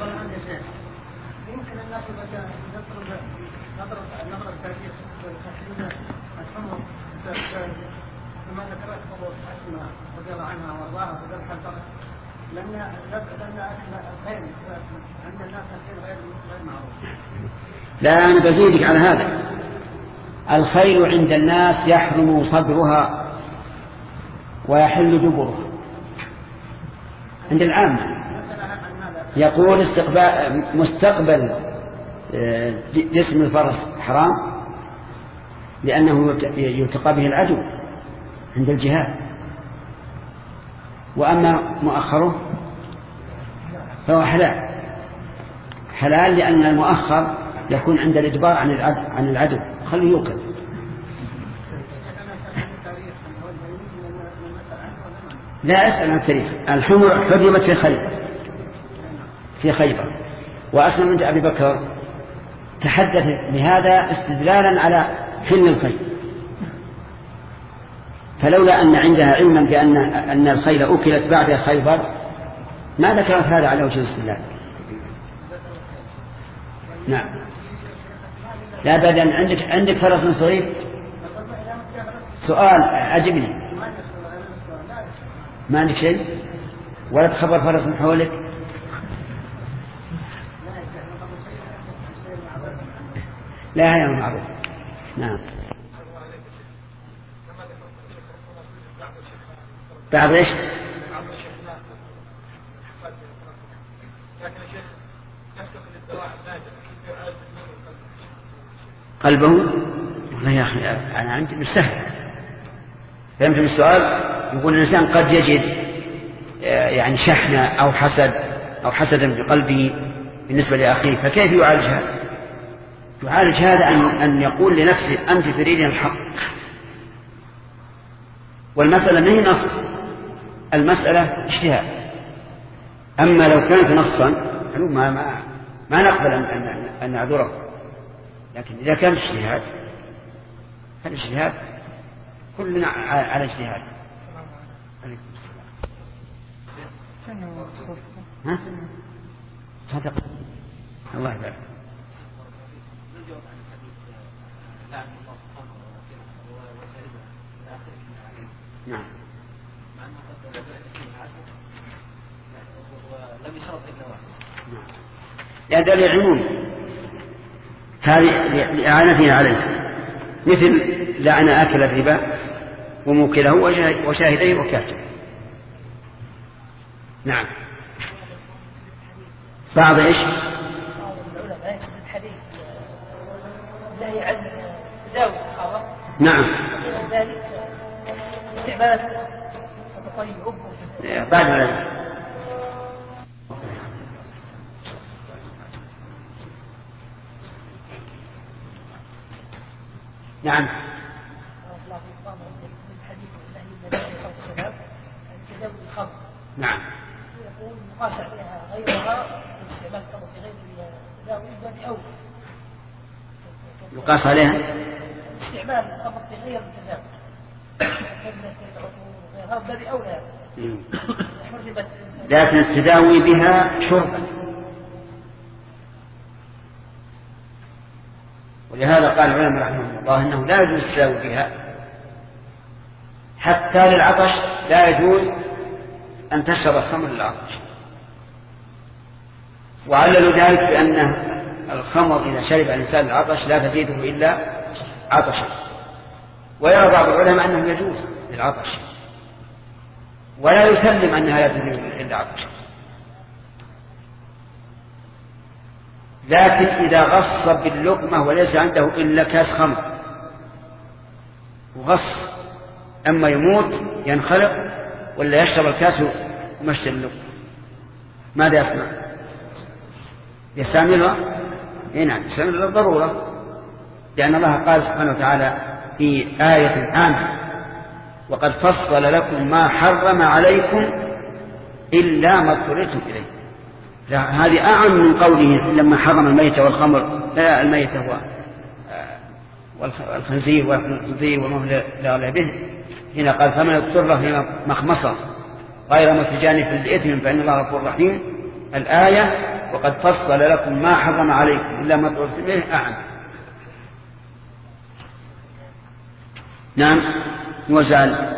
يمكن الناس يذكرون نظرة التاريخ الحمر كما ذكرت أبو أسماء رضي الله عنها وارضاها في ذبح الفرس، لأن لأن أكل الخير عند الناس الخير غير غير معروف. لا، أنا بزيدك على هذا. الخير عند الناس يحرم صدرها ويحل دبرها عند العامة. يقول استقبال مستقبل جسم الفرس حرام لأنه يلتقى به العدو عند الجهاد، وأما مؤخره فهو حلال حلال لأن المؤخر يكون عند الإجبار عن العدو, عن العدو. خليه يوكل. لا أسأل عن التاريخ. الحمر حرمت في خيبر في خيبر وأسلم بنت أبي بكر تحدث بهذا استدلالا على حل الخيل، فلولا أن عندها علما بأن أن الخيل أكلت بعد خيبر ما ذكرت هذا على وجه الاستدلال. نعم. لا أبدا. عندك عندك فرس صغير؟ سؤال أجبني. ما عندك شيء ولا تخبر فرس من حولك؟ لا هي معروف. نعم. بعض ايش؟ قلبه. والله يا أخي أنا عندي بالسهل. فهمت السؤال؟ يقول الإنسان قد يجد يعني شحنة أو حسد أو حسدا في قلبه بالنسبة لأخيه، فكيف يعالجها؟ يعالج هذا أن أن يقول لنفسه أنت تريدين الحق، والمسألة ما هي نص، المسألة اجتهاد. أما لو كانت نصا ما ما ما نقبل أن أن, أن نعذره، لكن إذا كان اجتهاد فالاجتهاد كلنا على اجتهاد. ها؟ صدق. الله يبارك. نعم. لم يشرب إلا واحد. لا دليل عموم هذه لإعانتنا عليه، مثل لعن آكل الربا وموكله وشاهديه وكاتبه. نعم. بعض ايش؟ نعم. بعد ذلك نعم. غيرها استعمال الخمر في غير التداوي باب أولى. يقاس عليها استعمال الخمر في غير التداوي غيرها باب أولى. لكن التداوي بها شربا، ولهذا قال العلماء رحمه الله انه لا يجوز التداوي بها حتى للعطش، لا يجوز ان تشرب الخمر للعطش، وعللوا ذلك بان الخمر اذا شرب الانسان للعطش لا تزيده الا عطشا، ويرى بعض العلماء انه يجوز للعطش ولا يسلم انها لا تزيده الا عطشا. لكن إذا غص باللقمة وليس عنده إلا كاس خمر وغص، أما يموت ينخلق ولا يشرب الكاس ومشتري اللقمة، ماذا يصنع؟ يستعملها؟ إيه نعم، يستعملها للضرورة، لأن الله قال سبحانه وتعالى في آية عامة: وقد فصل لكم ما حرم عليكم إلا ما اضطررتم إليه. هذه أعم من قوله لما حرم الميتة والخمر، لا الميتة والخنزير والخنزير وما لا به. هنا قال: فمن اضطر في مخمصة غير متجانف لإثم فإن الله غفور رحيم. الآية وقد فصل لكم ما حرم عليكم إلا ما اضطررتم إليه أعم. نعم. وزال